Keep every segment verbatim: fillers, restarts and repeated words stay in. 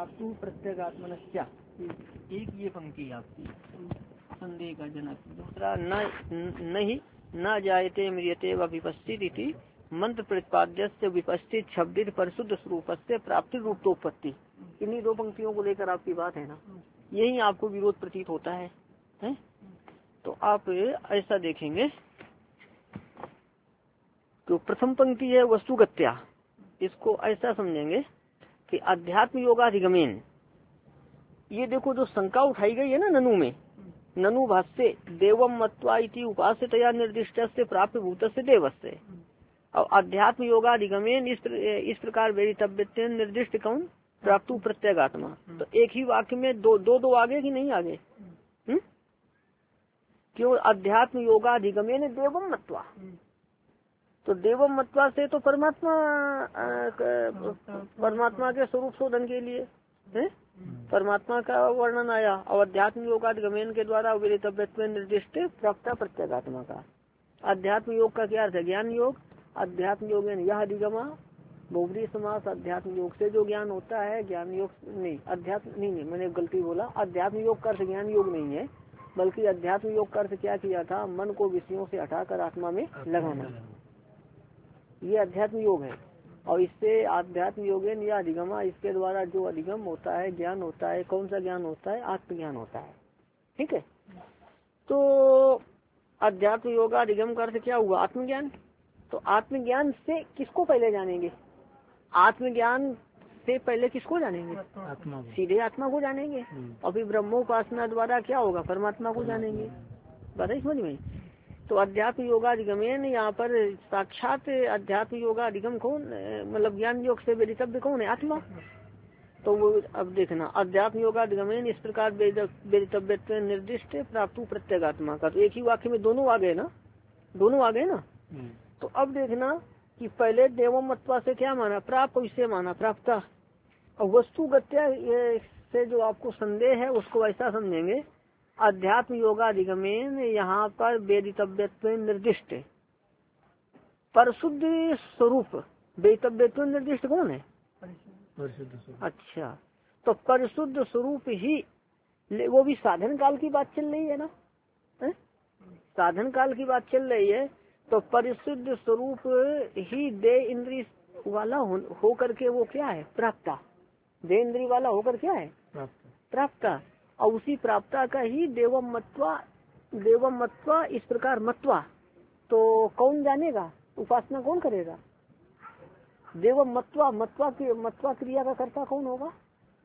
प्राप्तु प्रत्यगात्मनस्या, एक ये पंक्ति आपकी संदेह का जनक। दूसरा न नहीं न जायते म्रियते व विपस्थित इति मंत्र प्रतिपाद्य से विपस्थित शब्दित परिशुद्ध स्वरूप से प्राप्ति रूपोत्पत्ति। इन्हीं दो पंक्तियों को लेकर आपकी बात है ना, यही आपको विरोध प्रतीत होता है, है? तो आप ऐसा देखेंगे तो प्रथम पंक्ति है वस्तुगत्या, इसको ऐसा समझेंगे कि अध्यात्म योगाधिगमेन। ये देखो जो शंका उठाई गई है ना ननु में, ननु भाष्ये देवम मत्वा इति उपास्यतया निर्दिष्ट से प्राप्त भूत से देवस्य। और अध्यात्म योगाधिगमेन इस, इस प्रकार वेदितव्य निर्दिष्ट कौन प्राप्तु प्रत्यगात्मा। तो एक ही वाक्य में दो दो, दो आगे कि नहीं आगे? हुँ? क्यों? अध्यात्म योगाधिगमेन देवम मत्वा, तो देवम मत्वा से तो परमात्मा परमात्मा के स्वरूप शोधन के लिए है, परमात्मा का वर्णन आया। और अध्यात्म योगाधिगमेन के द्वारा वेदितव्य निर्दिष्ट प्राप्त प्रत्यगात्मा का। अध्यात्म योग का क्या अर्थ है? ज्ञान योग। अध्यात्म योग यह अधिगमा बहुब्री समास, अध्यात्म योग से जो ज्ञान होता है, ज्ञान योग नहीं, अध्यात्म नहीं नहीं मैंने गलती बोला, अध्यात्म योग का अर्थ ज्ञान योग नहीं है, बल्कि अध्यात्म योग का अर्थ क्या किया था? मन को विषयों से हटाकर आत्मा में लगाना, ये अध्यात्म योग है। और इससे आध्यात्म योग है या अधिगमा, इसके द्वारा जो अधिगम होता है, ज्ञान होता है, कौन सा ज्ञान होता है? आत्मज्ञान होता है। ठीक है, तो अध्यात्म योग अधिगम का अर्थ क्या हुआ? आत्मज्ञान। तो आत्मज्ञान से किसको पहले जानेंगे? आत्मज्ञान से पहले किसको जानेंगे? आत्मा, सीधे आत्मा को जानेंगे। और फिर ब्रह्मोपासना द्वारा क्या होगा? परमात्मा को जानेंगे। बात है समझ में? तो अध्यात्म योगाधिगमेन, यहाँ पर साक्षात अध्यात्म योगाधिगम कौन, मतलब ज्ञान योग से वेदितव्य कौन है? आत्मा। तो वो अब देखना, अध्यात्म योगाधिगमेन इस प्रकार वेदितव्य निर्दिष्ट प्राप्तु प्रत्यगात्मा का। तो एक ही वाक्य में दोनों आ गए ना, दोनों आ गए ना। तो अब देखना कि पहले देवम मत्वा से क्या माना? प्राप्त, इससे माना प्राप्ता। और वस्तुगत्या से जो आपको संदेह है उसको ऐसा समझेंगे, अध्यात्म योगाधिगमेन यहाँ पर वेदितव्यत्व निर्दिष्ट परशुद्ध स्वरूप। वेदितव्यत्व निर्दिष्ट कौन है? अच्छा, तो परिशुद्ध स्वरूप ही, वो भी साधन काल की बात चल रही है ना, है? साधन काल की बात चल रही है। तो परिशुद्ध स्वरूप ही दे इंद्रिय वाला हो, हो करके वो क्या है? प्राप्ता। दे इंद्रिय वाला होकर क्या है? प्राप्ता। और उसी प्राप्ता का ही देवम मत्वा, देवम मत्वा इस प्रकार मत्वा। तो कौन जानेगा? उपासना कौन करेगा? देवम मत्वा, मत्वा की मत्वा क्रिया का कर्ता कौन होगा?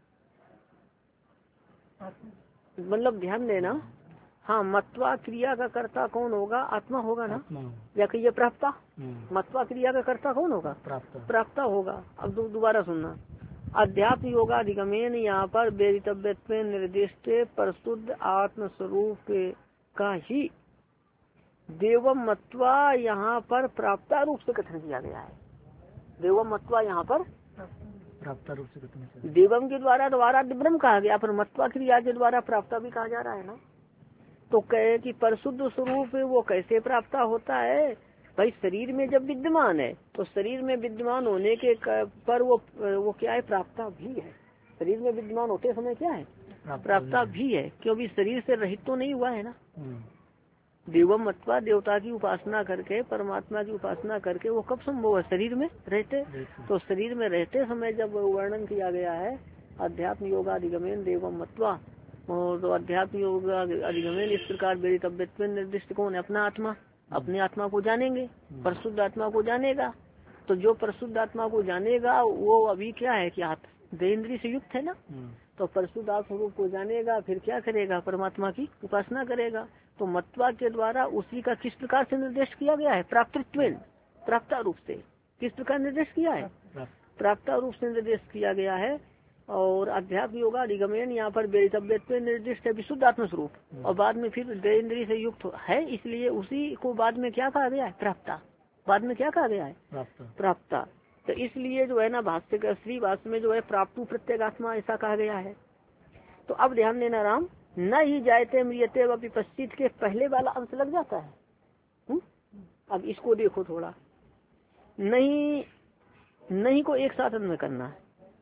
मतलब ध्यान देना, हाँ, मत्वा क्रिया का कर्ता कौन होगा? आत्मा होगा ना, या कहिए प्राप्ता। मत्वा क्रिया का कर्ता कौन होगा? प्राप्ता होगा। अब दोबारा सुनना, अध्यात्म योगाधिगमेन यहाँ पर वेदितव्यत्व निर्दिष्ट परिशुद्ध आत्म स्वरूप का ही देवम मत्वा यहाँ पर प्राप्ता रूप से कथन किया गया है। देवम मत्वा यहाँ पर प्राप्ता रूप से कथन, देवम के द्वारा द्वारा ब्रह्म कहा गया, पर मत्वा क्रिया के द्वारा प्राप्ता भी कहा जा रहा है ना। तो कहे कि परिशुद्ध स्वरूप वो कैसे प्राप्ता होता है? भाई शरीर में जब विद्यमान है तो शरीर में विद्यमान होने के पर वो वो क्या है? प्राप्ता भी है। शरीर में विद्यमान होते समय क्या है? प्राप्ता भी है, क्योंकि शरीर से रहित तो नहीं हुआ है ना। देवम मत्वा, देवता की उपासना करके, परमात्मा की उपासना करके वो कब संभव है? शरीर में रहते। तो शरीर में रहते समय जब वर्णन किया गया है अध्यात्म योगाधिगमेन देवम मत्वा, और तो अध्यात्म योग अधिगमेन इस प्रकार वेदितव्यत्व निर्दिष्ट कौन है? अपना आत्मा। अपने आत्मा को जानेंगे, परिशुद्ध आत्मा को जानेगा। तो जो परिशुद्ध आत्मा को जानेगा वो अभी क्या है कि देह इंद्रिय से युक्त है ना। तो परिशुद्ध आत्म स्वरूप को जानेगा, फिर क्या करेगा? परमात्मा की उपासना करेगा। तो मत्वा के द्वारा उसी का किस प्रकार से निर्देश किया गया है? प्राप्तत्व, प्राप्ता रूप से। किस प्रकार निर्देश किया है? प्राप्ता रूप से निर्देश किया गया है। और अध्यात्म योगाधिगमेन यहाँ पर वेदितव्यत्व निर्दिष्ट है विशुद्ध आत्म स्वरूप, और बाद में फिर देह इंद्रिय से युक्त है, इसलिए उसी को बाद में क्या कहा गया है? प्राप्ता। बाद में क्या कहा गया है? प्राप्ता। तो इसलिए जो है ना भाष्य का श्री भाष्य में जो है प्राप्तु प्रत्यगात्मा ऐसा कहा गया है। तो अब ध्यान देना राम, न ही जायते म्रियते व विपस्थित के पहले वाला अंश लग जाता है। हुँ? अब इसको देखो थोड़ा, नहीं नहीं को एक साथ में करना है,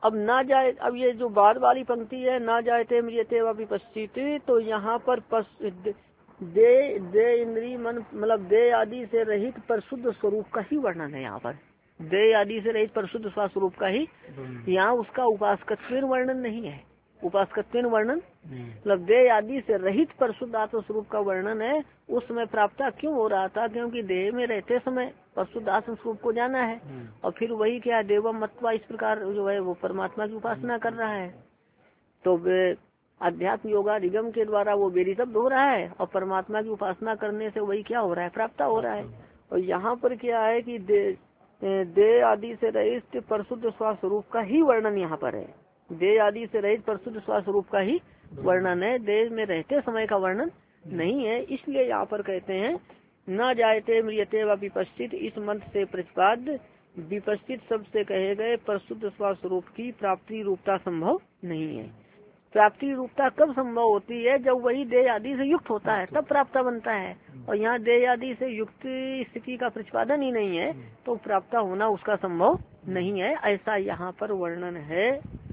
अब ना जाए, अब ये जो बाद वाली पंक्ति है ना जायते म्रियते व विपश्चित, तो यहाँ पर पस, दे दे इंद्री मन मतलब दे आदि से रहित पर शुद्ध स्वरूप का ही वर्णन है। यहाँ पर दे आदि से रहित पर शुद्ध स्वरूप का ही, यहाँ उसका उपासकत्वेन वर्णन नहीं है। उपासकत्वेन वर्णन मतलब दे आदि से रहित पर शुद्ध आत्म स्वरूप का वर्णन है। उस समय प्राप्ता क्यों हो रहा था? क्योंकि देह में रहते समय पर शुद्ध आत्म स्वरूप को जाना है, और फिर वही क्या देवम मत्वा इस प्रकार जो है वो परमात्मा की उपासना कर रहा है। तो अध्यात्म योगाधिगम के द्वारा वो बेरितब्ध हो रहा है, और परमात्मा की उपासना करने से वही क्या हो रहा है? प्राप्ता हो रहा है। और यहाँ पर क्या है कि दे दे आदि से रहित पर शुद्ध स्वरूप का ही वर्णन यहाँ पर है। दे आदि से रहित पर शुद्ध स्वरूप का ही वर्णन है, देह में रहते समय का वर्णन नहीं है। इसलिए यहाँ पर कहते हैं न जायते म्रियते व विपश्चित, इस मंत्र से प्रतिपाद्य विपश्चित शब्द से कहे गए पर शुद्ध स्वरूप की प्राप्ति रूपता संभव नहीं है। प्राप्ति रूपता कब संभव होती है? जब वही देह आदि से युक्त होता है, तब प्राप्ता बनता है। और यहाँ देह आदि से युक्त स्थिति का प्रतिपादन ही नहीं है, तो प्राप्ता होना उसका संभव नहीं है, ऐसा यहाँ पर वर्णन है।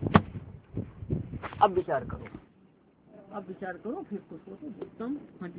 अब विचार करो, अब विचार करो फिर तो सोचो। युक्तम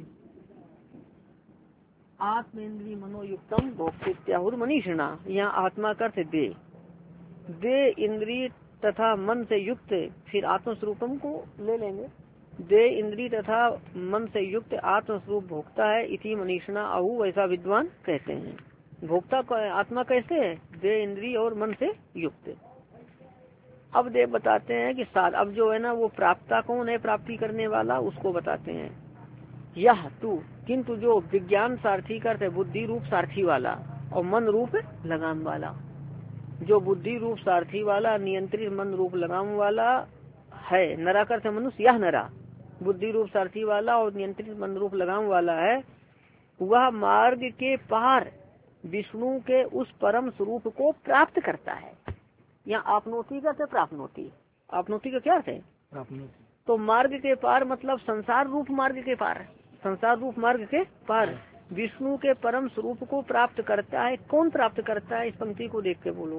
आत्मेन्द्रिय मनोयुक्तम भोक्तृत्याहुर मनीषिणा, यहाँ आत्मा का अर्थ दे, दे इंद्रिय तथा मन से युक्त, फिर आत्मस्वरूपम को ले लेंगे। दे इंद्रिय तथा मन से युक्त आत्मस्वरूप भोक्ता है, इति मनीषिणा आहु, ऐसा विद्वान कहते हैं। भोक्ता आत्मा कैसे है? दे इंद्रिय और मन से युक्त। अब देव बताते हैं कि साथ अब जो है ना वो प्राप्ता कौन है? प्राप्ति करने वाला, उसको बताते हैं। यह तू किंतु जो विज्ञान सारथी करते बुद्धि रूप सारथी वाला और मन रूप लगाम वाला, जो बुद्धि रूप सारथी वाला नियंत्रित मन रूप लगाम वाला है, नरा करते मनुष्य, यह नरा बुद्धि रूप सारथी वाला और नियंत्रित मन रूप लगाम वाला है, वह मार्ग के पार विष्णु के उस परम स्वरूप को प्राप्त करता है। यहाँ आपनोति का से प्राप्नोति, आपनोति का क्या है? तो मार्ग के पार मतलब संसार रूप मार्ग के पार, संसार रूप मार्ग के पार विष्णु के परम स्वरूप को प्राप्त करता है। कौन प्राप्त करता है? इस पंक्ति को देख के बोलो।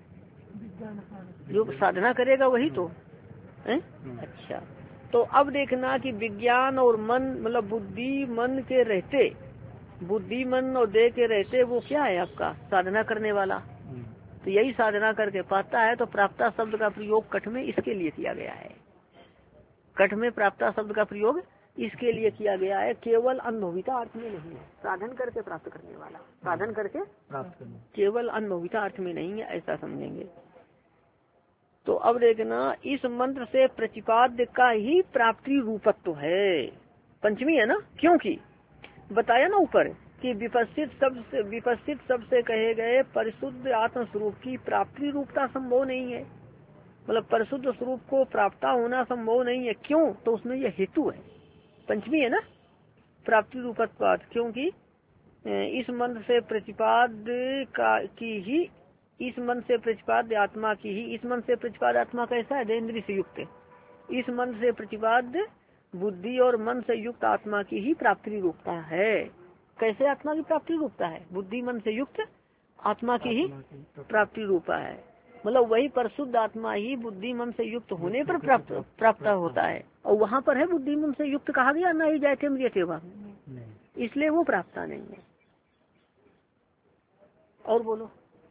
जो साधना करेगा वही तो है। अच्छा, तो अब देखना कि विज्ञान और मन मतलब बुद्धि मन के रहते, बुद्धि मन और देह के रहते वो क्या है? आपका साधना करने वाला। तो यही साधना करके पाता है। तो प्राप्ता शब्द का प्रयोग कठ में इसके लिए किया गया है। कठ में प्राप्ता शब्द का प्रयोग इसके लिए किया गया है, केवल अनुभविता अर्थ में नहीं है। साधन करके प्राप्त करने वाला, साधन करके प्राप्त करने, केवल अनुभविता अर्थ में नहीं है, ऐसा समझेंगे। तो अब देखना, इस मंत्र से प्रतिपाद्य का ही प्राप्ति रूपत्व है। पंचमी है ना, क्योंकि बताया ना ऊपर कि विपस्थित शब्द से विपस्थित शब्द से कहे गए परिशुद्ध आत्म स्वरूप की प्राप्ति रूपता संभव नहीं है। मतलब परिशुद्ध स्वरूप को प्राप्त होना संभव नहीं है। क्यों? तो उसमें यह हेतु है, पंचमी है ना, प्राप्ति रूपत्वाद। क्योंकि इस मंत्र से प्रतिपाद्य का की ही इस मन से प्रतिपाद्य आत्मा की ही, इस मन से प्रतिपाद्य आत्मा कैसा है? देन्द्रिय से युक्त। इस मन से प्रतिपाद्य बुद्धि और मन से युक्त आत्मा की ही प्राप्ति रूपता है। कैसे आत्मा की प्राप्ति रूपता है? बुद्धि मन से युक्त आत्मा की ही प्राप्ति रूपा है। मतलब वही परिशुद्ध आत्मा ही बुद्धि मन से युक्त होने पर प्राप्त प्राप्त होता है। और वहाँ पर है बुद्धि मन से युक्त कहा गया ना ही जायते म्रियते वा, इसलिए वो प्राप्त नहीं है। और बोलो।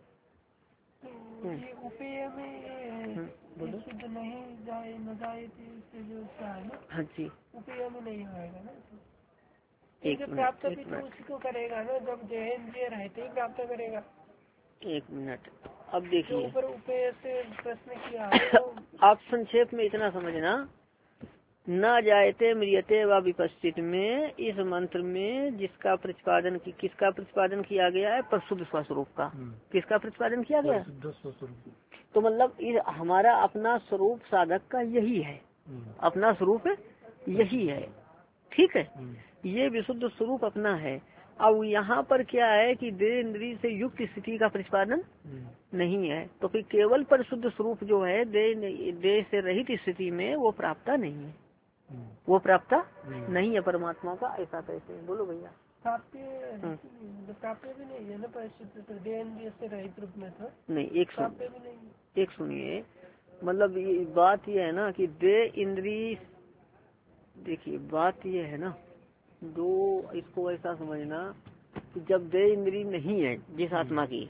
ये उपेय में शुद्ध नहीं जाए न जाए से जो है ना, हाँ जी, उपेय में नहीं आएगा ना। एक प्राप्त भी तो उसी को करेगा ना, जब जय रहते ही प्राप्त करेगा। एक मिनट, अब देखिए ऊपर उपेय से प्रश्न किया आप संक्षेप में इतना समझना, न जायते म्रियते व विपस्थित में इस मंत्र में जिसका प्रतिपादन की किसका प्रतिपादन किया गया है? परिशुद्ध स्वरूप का। किसका प्रतिपादन किया गया? तो मतलब हमारा अपना स्वरूप साधक का यही है, अपना स्वरूप यही है, ठीक है। ये विशुद्ध स्वरूप अपना है। अब यहाँ पर क्या है कि देह इंद्रिय से युक्त स्थिति का प्रतिपादन नहीं है, तो फिर केवल परिशुद्ध स्वरूप जो है देह देह से रहित स्थिति में वो प्राप्ता नहीं है, वो प्राप्ता नहीं है परमात्मा का। ऐसा कैसे? बोलो भैया। प्राप्ति प्राप्ति भी नहीं है ना परिशुद्ध देह इंद्रिय से रहित रूप में, तो नहीं। एक सुन एक सुनिए, मतलब ये बात ये है ना कि दे इंद्री, देखिए बात ये है ना, दो इसको ऐसा समझना कि जब दे इंद्री नहीं है जिस आत्मा की,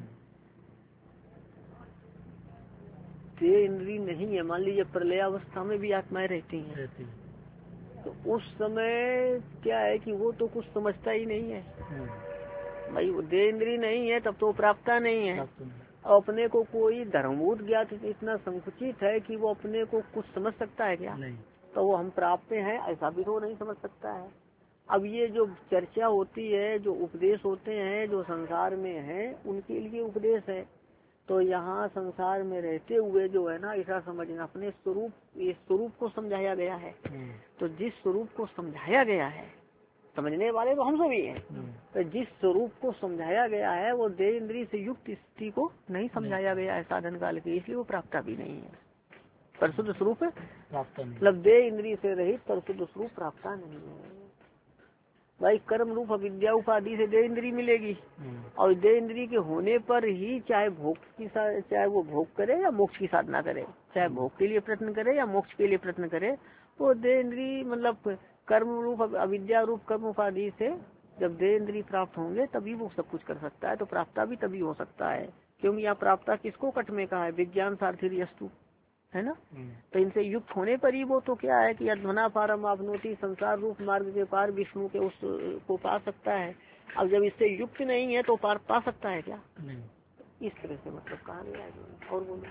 दे इंद्री नहीं है, मान लीजिए प्रलय अवस्था में भी आत्माएं रहती हैं, रहती हैं। तो उस समय क्या है कि वो तो कुछ समझता ही नहीं है भाई, वो दे इंद्री नहीं है तब तो प्राप्ता नहीं है। और अपने को कोई धर्मभूत ज्ञात इतना संकुचित है कि वो अपने को कुछ समझ सकता है क्या? नहीं। तो वो हम प्राप्त हैं ऐसा भी तो नहीं समझ सकता है। अब ये जो चर्चा होती है, जो उपदेश होते हैं, जो संसार में है, उनके लिए उपदेश है। तो यहाँ संसार में रहते हुए जो है ना, ऐसा समझना अपने स्वरूप, ये स्वरूप को समझाया गया है। तो जिस स्वरूप को समझाया गया है, समझने वाले तो हम सभी हैं, तो जिस स्वरूप को समझाया गया है वो दे इंद्री से युक्त स्थिति को नहीं समझाया गया है साधन काल के, इसलिए वो प्राप्ता भी नहीं है। परशुद्ध स्वरूप प्राप्त, मतलब दे इंद्री से रहित परशुद्ध स्वरूप प्राप्ता नहीं है भाई। कर्म रूप अविद्या उपाधि से दे इंद्री मिलेगी, और दे इंद्री के होने पर ही चाहे भोग की, चाहे वो भोग करे या मोक्ष की साधना करे, चाहे भोग के लिए प्रयत्न करे या मोक्ष के लिए प्रयत्न करे, वो दे इंद्री मतलब कर्म रूप अविद्या रूप कर्म उपाधि से जब दे इंद्री प्राप्त होंगे तभी वो सब कुछ कर सकता है। तो प्राप्ता भी तभी हो सकता है, क्योंकि यहाँ प्राप्ता किसको कट में कहा है? विज्ञान सारथी यस्तु, है ना। तो इनसे युक्त होने पर ही वो तो क्या है कि अध्वना पारम आपनोति, संसार रूप मार्ग के पार विष्णु के उस को पा सकता है। अब जब इससे युक्त नहीं है तो पार पा सकता है क्या? नहीं। इस तरह से मतलब कहा गया है। और बोलो,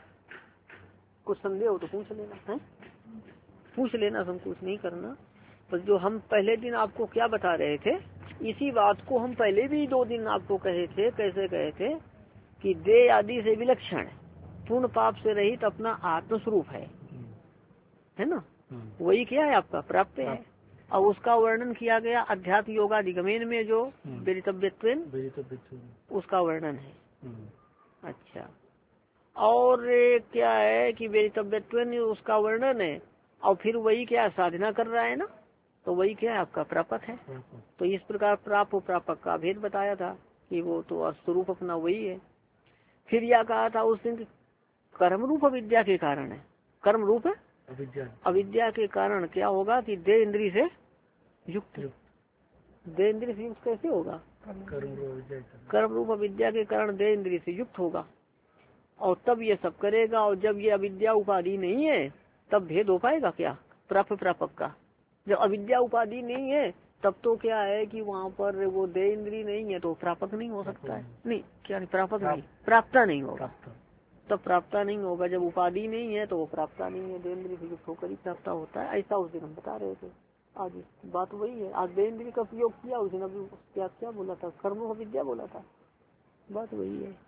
कुछ संदेह हो तो पूछ लेना है, पूछ लेना, संकोच नहीं करना। पर जो हम पहले दिन आपको क्या बता रहे थे, इसी बात को हम पहले भी दो दिन आपको कहे थे। कैसे कहे थे कि दे आदि से विलक्षण पूर्ण पाप से रहित अपना आत्मस्वरूप है, है ना। वही क्या है? आपका प्राप्त है। और उसका वर्णन किया गया अध्यात्म योगाधिगमेन में, जो वेदितव्यत्वेन उसका वर्णन है। अच्छा, और क्या है कि वेदितव्यत्वेन उसका वर्णन है, और फिर वही क्या साधना कर रहा है ना, तो वही क्या है? आपका प्रापक है। तो इस प्रकार प्राप प्रापक का भेद बताया था कि वो तो स्वरूप अपना वही है। फिर यह कहा था उस दिन कर्म रूप अविद्या के कारण है, कर्म रूप अविद्या अविद्या के कारण क्या होगा कि दे इंद्री से युक्त, दे इंद्री से युक्त कैसे होगा? कर्म रूप अविद्या के कारण दे इंद्री से युक्त होगा, और तब ये सब करेगा। और जब ये अविद्या उपाधि नहीं है तब भेद हो पाएगा क्या प्राप्त प्रापक का? जब अविद्या उपाधि नहीं है तब तो क्या है कि वहाँ पर वो दे इंद्री नहीं है तो प्रापक नहीं हो सकता है। नहीं, क्या नहीं, प्रापक नहीं, प्राप्ता नहीं होगा, तब प्राप्ता नहीं होगा। जब उपाधि नहीं है तो वो प्राप्ता नहीं है, दे इंद्री से युक्त होकर ही प्राप्ता होता है। ऐसा उस दिन हम बता रहे थे। आज बात वही है। आज दे इंद्री का प्रयोग किया उस दिन, अभी क्या क्या बोला था? कर्म अविद्या बोला था, बात वही है।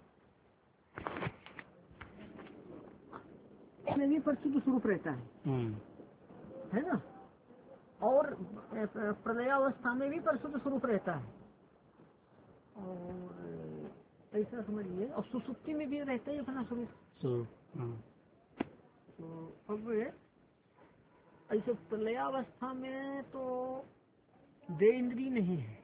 इसमें भी परशुद्ध स्वरूप रहता है, है ना। और प्रलयावस्था में भी परशुद्ध स्वरूप रहता है, और ऐसा समझिए। और सुसुप्ति में भी रहता है अपना स्वरूप। तो अब ऐसे प्रलयावस्था में तो दे इंद्री नहीं है,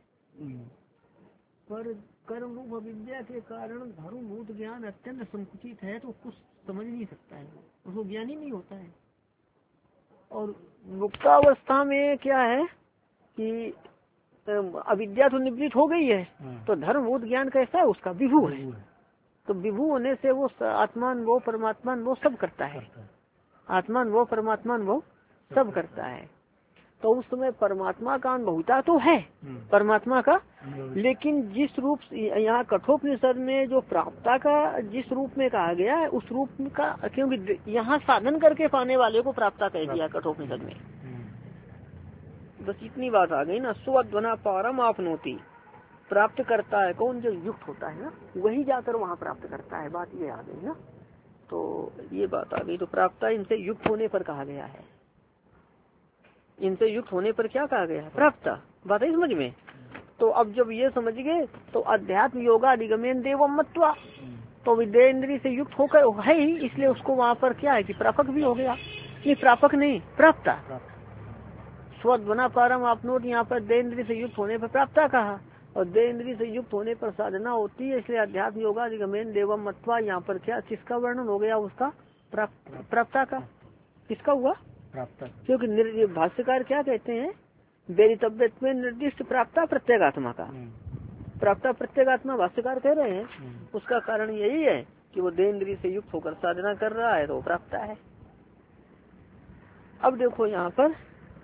पर कर्म रूप अविद्या के कारण धर्मभूत ज्ञान अत्यंत संकुचित है, तो कुछ समझ नहीं सकता है, उसको ज्ञान ही नहीं होता है। और मुक्तावस्था में क्या है कि अविद्या तो निवृत्त हो गई है, तो धर्मभूत ज्ञान कैसा है? उसका विभू है। तो विभू होने से वो आत्मान वो परमात्मान वो सब करता है, आत्मान वो परमात्मान वो सब करता है। तो उस समय परमात्मा का अनुभवता तो है, परमात्मा का, लेकिन जिस रूप यहाँ कठोपनिषद में जो प्राप्ता का जिस रूप में कहा गया है उस रूप का, क्योंकि यहाँ साधन करके पाने वाले को प्राप्ता कह दिया कठोपनिषद में। बस इतनी बात आ गई ना। स्वध्वना पारम आपनोति, प्राप्त करता है कौन? जो युक्त होता है ना, वही जाकर वहाँ प्राप्त करता है। बात ये आ गई ना, तो ये बात आ गई। तो प्राप्ता इनसे युक्त होने पर कहा गया है, इनसे युक्त होने पर क्या कहा गया है? प्राप्ता। बात है समझ में। तो अब जब ये समझ गए तो अध्यात्म योगा अधिगमेन देवम मत्वा, तो विद्या इंद्री से युक्त होकर है ही, इसलिए उसको वहाँ पर क्या है कि प्रापक भी हो गया। नहीं, प्रापक नहीं, प्राप्ता। स्वध्वना पारम आपनोत, यहाँ पर दे इंद्री से युक्त होने पर प्राप्ता कहा, और दे इंद्री से युक्त होने पर साधना होती है, इसलिए अध्यात्म योगा अधिगमेन देवम मत्वा। यहाँ पर क्या किसका वर्णन हो गया? उसका प्राप्त प्राप्ता का किसका हुआ प्राप्ता, क्योंकि भाष्यकार क्या कहते हैं वेदितव्य में निर्दिष्ट प्राप्ता प्रत्येगात्मा का, प्राप्ता प्रत्येगात्मा भाष्यकार कह रहे हैं। उसका कारण यही है कि वो देहेंद्रिय से युक्त होकर साधना कर रहा है तो वो प्राप्ता है। अब देखो यहाँ पर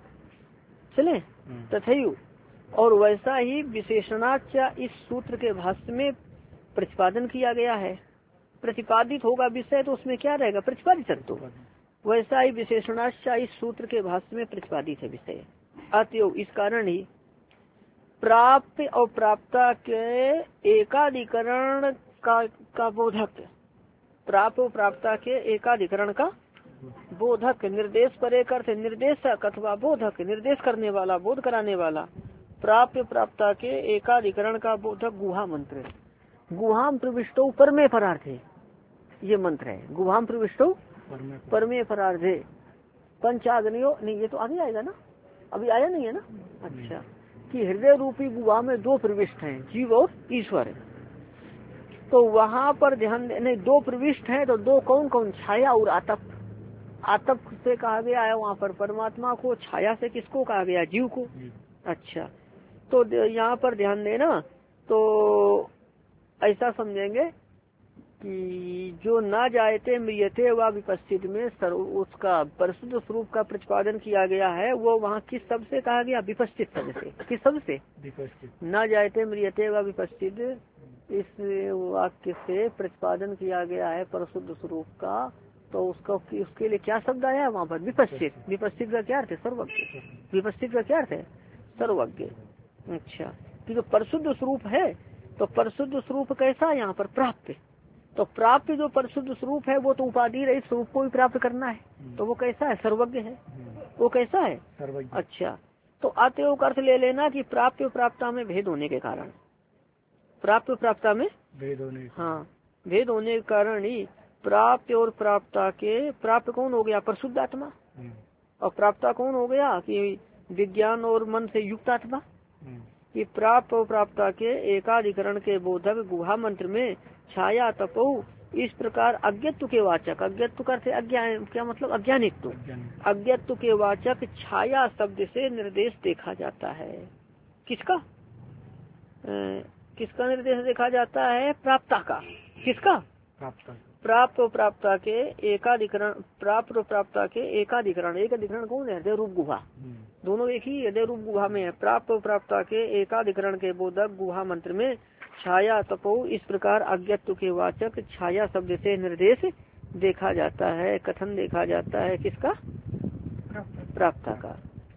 चले तथैव, और वैसा ही विशेषणाच इस सूत्र के भाष्य में प्रतिपादन किया गया है। प्रतिपादित होगा विषय तो उसमें क्या रहेगा प्रतिपादित तो, वैसा ही विशेषणाच इस सूत्र के भाष्य में प्रतिपादित है विषय। अतएव इस कारण ही प्राप्त और प्राप्ता के एकाधिकरण का का बोधक, प्राप्त और प्राप्ता के एकाधिकरण का बोधक, निर्देश पर एक अर्थ निर्देशक अथवा बोधक, निर्देश करने वाला बोध कराने वाला, प्राप्त प्राप्ता के एकाधिकरण का बोधक गुहा मंत्र। गुहाम प्रविष्टो परमे परार्थे, ये मंत्र है। गुहाम प्रविष्टो परमे परार्थे पंचाग्नियो, नहीं ये तो आगे आएगा ना, अभी आया नहीं है ना। अच्छा, कि हृदय रूपी गुहा में दो प्रविष्ट हैं, जीव और ईश्वर। तो वहाँ पर ध्यान, नहीं दो प्रविष्ट हैं तो दो कौन कौन, छाया और आतप। आतप से कहा गया है वहाँ पर परमात्मा को, छाया से किसको कहा गया जीव को। अच्छा, तो यहाँ पर ध्यान देना, तो ऐसा समझेंगे कि जो ना जायते मृियते व विपस्थित में सर्व उसका परिशुद्ध स्वरूप का प्रतिपादन किया गया है, वो वहाँ किस शब्द से कहा गया, विपस्थित शब्द से। किस शब्द से, ना जायते मृियते व विपस्थित, इस वाक्य से प्रतिपादन किया गया है परिशुद्ध स्वरूप का। तो उसका उसके लिए क्या शब्द आया है वहाँ पर, विपस्थित। विपस्थित का क्या अर्थ है, सर्वज्ञ। विपस्थित का क्या अर्थ है, सर्वज्ञ। अच्छा, क्योंकि परिशुद्ध स्वरूप है तो परिशुद्ध स्वरूप कैसा है यहाँ पर, प्राप्त। तो प्राप्त जो परिशुद्ध स्वरूप है वो तो उपाधि रहित स्वरूप को भी प्राप्त करना है, तो वो कैसा है, सर्वज्ञ है। वो कैसा है, सर्वज्ञ। अच्छा, तो आते का अर्थ ले लेना कि प्राप्त और प्राप्ता में भेद होने के कारण, प्राप्त और प्राप्ता में भेद होने, हाँ भेद होने के कारण ही प्राप्त और प्राप्ता के, प्राप्त कौन हो गया, परिशुद्ध आत्मा, और प्राप्ता कौन हो गया कि विज्ञान और मन से युक्त आत्मा। कि प्राप्त और प्राप्ता के एकाधिकरण के बोधक गुहा मंत्र में छाया तपो, इस प्रकार अज्ञत्व के वाचक, अज्ञत्व करते अज्ञान, क्या मतलब अज्ञानित्व, अज्ञत्व के वाचक छाया शब्द से निर्देश देखा जाता है। किसका ए, किसका निर्देश देखा जाता है, प्राप्ता का। किसका, प्राप्ता। प्राप्त और प्राप्ता के एकाधिकरण, प्राप्त और प्राप्ता के एकाधिकरण, एक अधिकरण कौन है, हृदय रूप गुहा, दोनों एक ही हृदय रूप गुहा में है। प्राप्त और प्राप्ता के एकाधिकरण के बोधक गुहा मंत्र में छाया तपो, इस प्रकार अज्ञत्व के वाचक छाया शब्द से निर्देश देखा जाता है, कथन देखा जाता है। किसका, प्राप्ता का।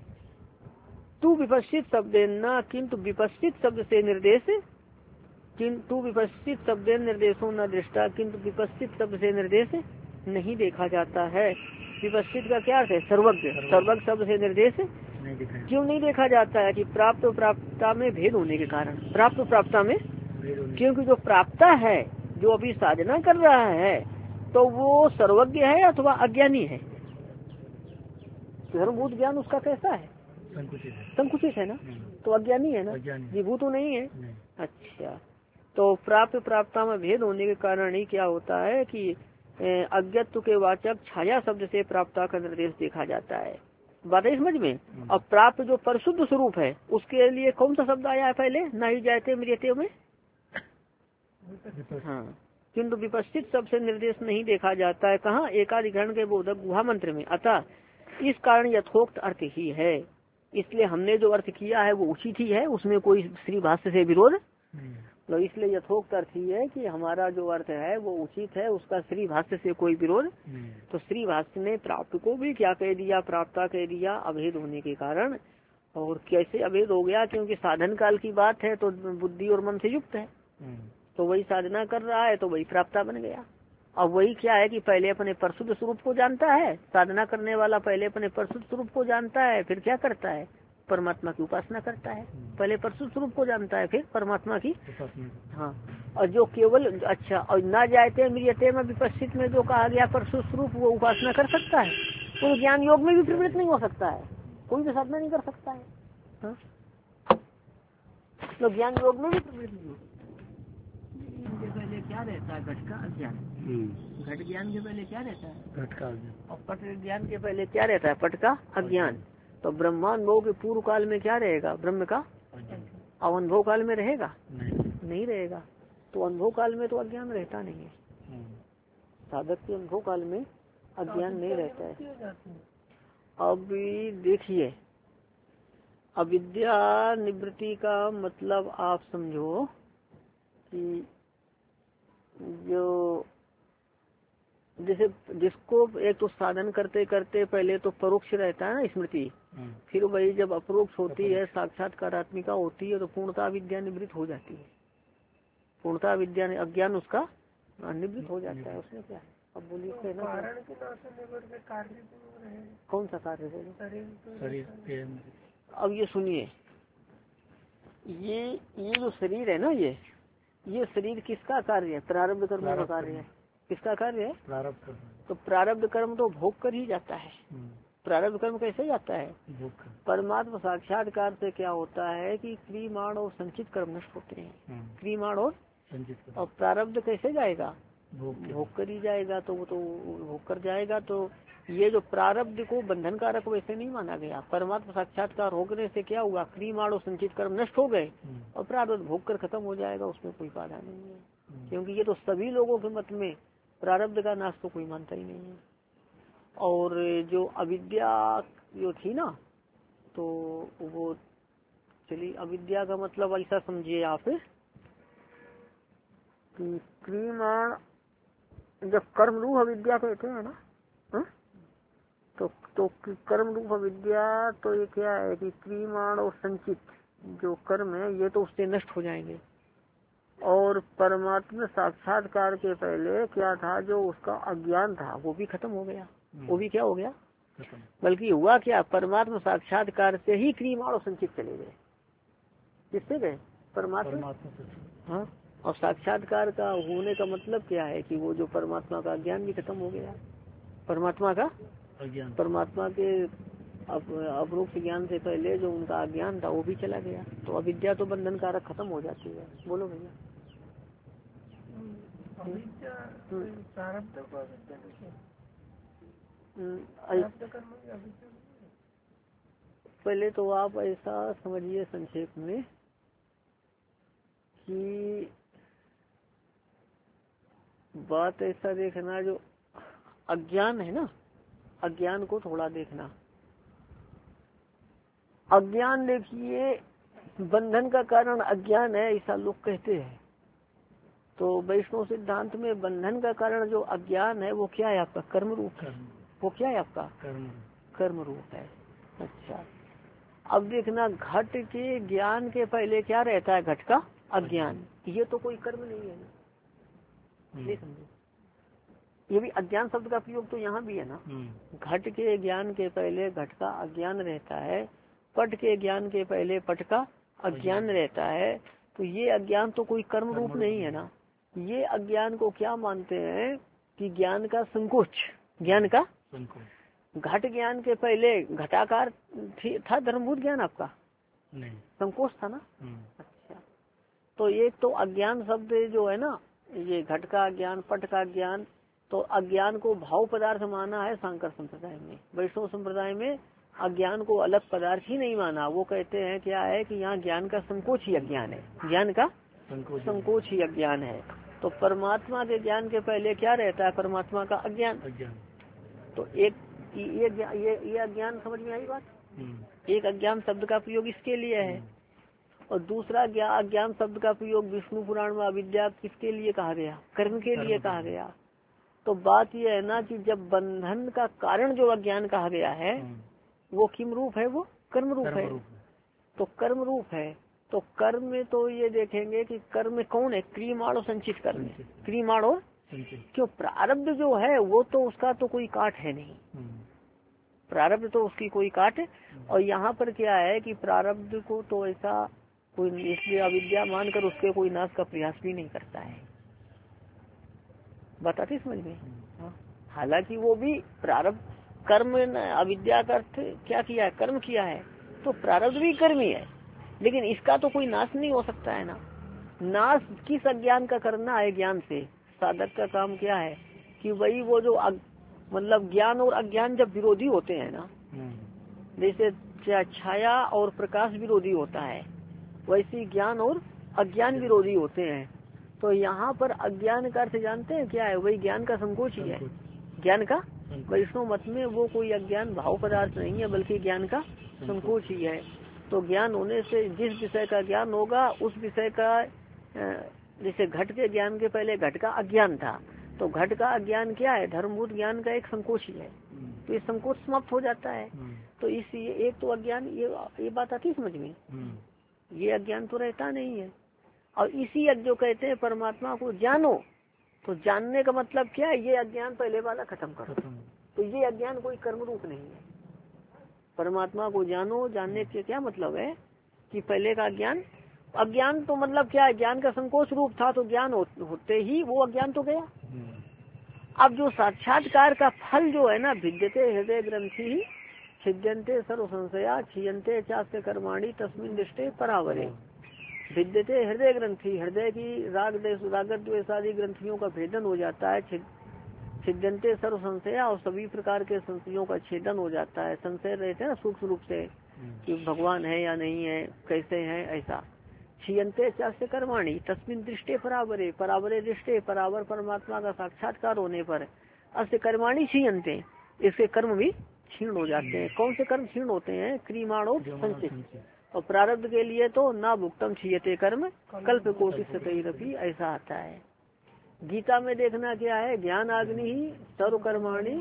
तू विपस्थित शब्द न, किंतु विपस्थित शब्द से निर्देश, किंतु विपस्थित शब्द निर्देशों न दृष्टा, किंतु विपस्थित शब्द से निर्देश नहीं देखा जाता है। विपस्थित का क्या अर्थ है, सर्वज्ञ। सर्वज्ञ शब्द से निर्देश नहीं, क्यों नहीं देखा जाता है कि प्राप्त और प्राप्ता में भेद होने के कारण, प्राप्त और प्राप्ता में, क्योंकि जो प्राप्ता है, जो अभी साधना कर रहा है, तो वो सर्वज्ञ है अथवा अज्ञानी है। धर्मभूत ज्ञान उसका कैसा है, संकुचित है, संकुचित है ना, तो अज्ञानी है ना, विभूत तो नहीं है। अच्छा, तो प्राप्त प्राप्ता में भेद होने के कारण ही क्या होता है कि अज्ञत्व के वाचक छाया शब्द से प्राप्ता का निर्देश देखा जाता है। बात है समझ में। और प्राप्त जो परिशुद्ध स्वरूप है उसके लिए कौन सा शब्द आया है पहले, ना ही जायते मृियते में, हाँ, किंतु विपस्थित शब्द से निर्देश नहीं देखा जाता है। कहाँ, एकाधिकरण के बोधक गुहा मंत्र में। अतः इस कारण यथोक्त अर्थ ही है, इसलिए हमने जो अर्थ किया है वो उचित ही है, उसमें कोई श्री भाष्य से विरोध। तो इसलिए यथोक्त अर्थ ही है कि हमारा जो अर्थ है वो उचित है, उसका श्री भाष्य से कोई विरोध। तो श्री भाष्य ने प्राप्त को भी क्या कह दिया, प्राप्ता कह दिया, अभेद होने के कारण। और कैसे अभेद हो गया, क्योंकि साधन काल की बात है तो बुद्धि और मन से युक्त है, तो वही साधना कर रहा है तो वही प्राप्ता बन गया। अब वही क्या है कि पहले अपने परिशुद्ध स्वरूप को जानता है, साधना करने वाला पहले अपने परिशुद्ध स्वरूप को जानता है, फिर क्या करता है, परमात्मा की उपासना करता है। पहले परिशुद्ध स्वरूप को जानता है, फिर परमात्मा की। हाँ, और जो केवल, अच्छा, और ना जायते मृियते में विपस्थित में जो कहा गया परिशुद्ध स्वरूप, वो उपासना कर सकता है, वो ज्ञान योग में भी प्रवृत्त नहीं हो सकता है, कोई भी साधना नहीं कर सकता है। हाँ? तो ज्ञान योग में भी प्रवृत्त नहीं हो। पहले क्या रहता है? घट का अज्ञान। घट ज्ञान के पहले क्या रहता है? घट का अज्ञान। और पट ज्ञान के पहले क्या रहता है? पट का अज्ञान। तो ब्रह्मानुभव के पूर्व काल में क्या रहेगा? ब्रह्म का अब अनुभव काल में रहेगा नहीं, नहीं रहेगा। तो अनुभव काल में तो अज्ञान रहता नहीं है। साधक के अनुभव काल में अज्ञान नहीं रहता है। अब देखिए, अविद्या निवृत्ति का मतलब आप समझो कि जो जैसे जिसको एक तो साधन करते करते पहले तो परोक्ष रहता है ना स्मृति, फिर वही जब अपरोक्ष होती है, साक्षात्कारात्मिका होती है, तो पूर्णता विद्या निवृत्त हो जाती है। पूर्णता विद्या अज्ञान उसका निवृत्त हो जाता है। उसमें क्या है? अब बोलिए तो ना, कार्य कौन सा कार्य बोलो? शरीर। अब ये सुनिए, ये ये जो शरीर है ना, ये ये शरीर किसका कार्य है? प्रारब्ध कर्म का कार्य है। किसका कार्य है? प्रारब्ध कर्म। तो प्रारब्ध कर्म तो भोग कर ही जाता है। प्रारब्ध कर्म कैसे जाता है? परमात्मा साक्षात्कार से क्या होता है कि क्रियमाण और संचित कर्म नष्ट होते हैं। क्रियमाण और संचित। और प्रारब्ध कैसे जाएगा? भोग कर ही जाएगा। तो वो तो भोग कर जाएगा। तो ये जो प्रारब्ध को बंधन कारक वैसे नहीं माना गया। परमात्मा साक्षात्कार होने से क्या हुआ? क्रियमाण और संचित कर्म नष्ट हो गए और प्रारब्ध भोग कर खत्म हो जाएगा। उसमें कोई बाधा नहीं है, क्योंकि ये तो सभी लोगों के मत में प्रारब्ध का नाश तो कोई मानता ही नहीं है। और जो अविद्या जो थी ना, तो वो चलिए, अविद्या का मतलब ऐसा समझिए आप कि क्रियमाण जब कर्म रूप अविद्या कहते हैं ना, हा? तो तो कर्म रूप अविद्या तो ये क्या है कि क्रियमाण और संचित जो कर्म है ये तो उससे नष्ट हो जाएंगे। और परमात्मा साक्षात्कार के पहले क्या था? जो उसका अज्ञान था वो भी खत्म हो गया। वो भी क्या हो गया? बल्कि हुआ क्या? परमात्मा साक्षात्कार से ही क्रियमाण और संचित चले गए। किससे गए? परमात्मा। हाँ, और साक्षात्कार का होने का मतलब क्या है कि वो जो परमात्मा का अज्ञान भी खत्म हो गया। परमात्मा का अज्ञान, परमात्मा के अपरोक्ष ज्ञान से पहले जो उनका अज्ञान था वो भी चला गया। तो अविद्या तो बंधन कारक खत्म हो जाती है। बोलो भैया। पहले तो आप ऐसा समझिए संक्षेप में कि बात ऐसा देखना, जो अज्ञान है ना, अज्ञान को थोड़ा देखना। अज्ञान देखिए, बंधन का कारण अज्ञान है ऐसा लोग कहते हैं। तो वैष्णव सिद्धांत में बंधन का कारण जो अज्ञान है वो क्या है आपका? कर्म रूप है। वो क्या है आपका? कर्म कर्म रूप है। अच्छा, अब देखना, घट के ज्ञान के पहले क्या रहता है? घट का अज्ञान। ये तो कोई कर्म नहीं है ना। देख, ये भी अज्ञान शब्द का प्रयोग तो यहाँ भी है ना। घट के ज्ञान के पहले घट का अज्ञान रहता है, पट के ज्ञान के पहले पट का अज्ञान रहता है। तो ये अज्ञान तो कोई कर्म रूप नहीं है ना। ये अज्ञान को क्या मानते हैं कि ज्ञान का संकोच, ज्ञान का घट ज्ञान के पहले घटाकार था धर्मभूत ज्ञान आपका? नहीं, संकोच था ना। अच्छा, तो ये तो अज्ञान शब्द जो है ना, ये घट का ज्ञान, पट का ज्ञान, तो अज्ञान को भाव पदार्थ माना है सांकर संप्रदाय में। वैष्णव संप्रदाय में अज्ञान को अलग पदार्थ ही नहीं माना। वो कहते हैं क्या है कि यहाँ ज्ञान का संकोच ही अज्ञान है। ज्ञान का संकोच ही अज्ञान है। तो परमात्मा के ज्ञान के पहले क्या रहता है? परमात्मा का अज्ञान। तो एक ये ये ये अज्ञान समझ में आई बात। एक अज्ञान शब्द का प्रयोग इसके लिए है, और दूसरा अज्ञान शब्द का प्रयोग विष्णु पुराण में अविद्या किसके लिए कहा गया? कर्म के लिए कहा गया। तो बात यह है ना कि जब बंधन का कारण जो अज्ञान कहा गया है वो किम रूप है? वो कर्म रूप है। तो कर्म रूप है, तो कर्म में तो ये देखेंगे कि कर्म में कौन है? क्रियमाण और संचित कर्म। क्रियमाण और क्यों? प्रारब्ध जो है वो तो उसका तो कोई काट है नहीं। प्रारब्ध तो उसकी कोई काट है। और यहाँ पर क्या है कि प्रारब्ध को तो ऐसा कोई, इसलिए अविद्या मानकर उसके कोई नाश का प्रयास भी नहीं करता है। बताते समझ में? हालांकि वो भी प्रारब्ध कर्म, अविद्या का अर्थ क्या किया है? कर्म किया है। तो प्रारब्ध भी कर्म ही है, लेकिन इसका तो कोई नाश नहीं हो सकता है ना। नाश किस अज्ञान का करना है? ज्ञान से। साधक का काम क्या है कि वही वो जो अग, मतलब ज्ञान और अज्ञान जब विरोधी होते हैं ना, जैसे छाया और प्रकाश विरोधी होता है, वैसे ज्ञान और अज्ञान विरोधी होते हैं। तो यहाँ पर अज्ञान का अर्थ जानते हैं क्या है? वही ज्ञान का संकोच ही है। ज्ञान का वैष्णव मत में वो कोई अज्ञान भाव पदार्थ नहीं है, बल्कि ज्ञान का संकोच ही है। तो ज्ञान होने से जिस विषय का ज्ञान होगा उस विषय का, जैसे घट के ज्ञान के पहले घट का अज्ञान था, तो घट का अज्ञान क्या है? धर्मभूत ज्ञान का एक संकोच ही है। तो ये संकोच समाप्त हो जाता है। तो इस एक तो अज्ञान, ये ये बात आती समझ में, ये अज्ञान तो रहता नहीं है। और इसी जो कहते हैं परमात्मा को जानो, तो जानने का मतलब क्या है? ये अज्ञान पहले वाला खत्म करो। तो ये अज्ञान कोई कर्म रूप नहीं है। परमात्मा को जानो, जानने के क्या मतलब है कि पहले का अज्ञान, अज्ञान तो मतलब क्या है? ज्ञान का संकोच रूप था, तो ज्ञान हो, होते ही वो अज्ञान तो गया। अब जो साक्षात्कार का फल जो है ना, भिद्यते हृदय ग्रंथि छिद्यंते सर्व संशया क्षीयंते चास्य कर्माणि तस्मिन् दृष्टे परावरे। भिद्यते हृदय ग्रंथि, हृदय की राग राग द्वेष आदि ग्रंथियों का भेदन हो जाता है। छिद्यंते सर्व संशया, और सभी प्रकार के संशयों का छेदन हो जाता है। संशय रहते हैं ना सूक्ष्म रूप से कि भगवान है या नहीं है, कैसे है, ऐसा। क्षीयंते चास्य कर्माणि तस्मिन् दृष्टे परावरे, परावरे दृष्टे, परावर परमात्मा का साक्षात्कार होने पर अस्य कर्माणि क्षीयंते, इसके कर्म भी क्षीण हो जाते हैं। कौन से कर्म क्षीण होते हैं? क्रियमाणो संचित। और प्रारब्ध के लिए तो ना भुक्तम क्षीयते कर्म कल्प कोटि सतैरपि, ऐसा आता है। गीता में देखना क्या है? ज्ञान अग्नि ही सर्व कर्माणि,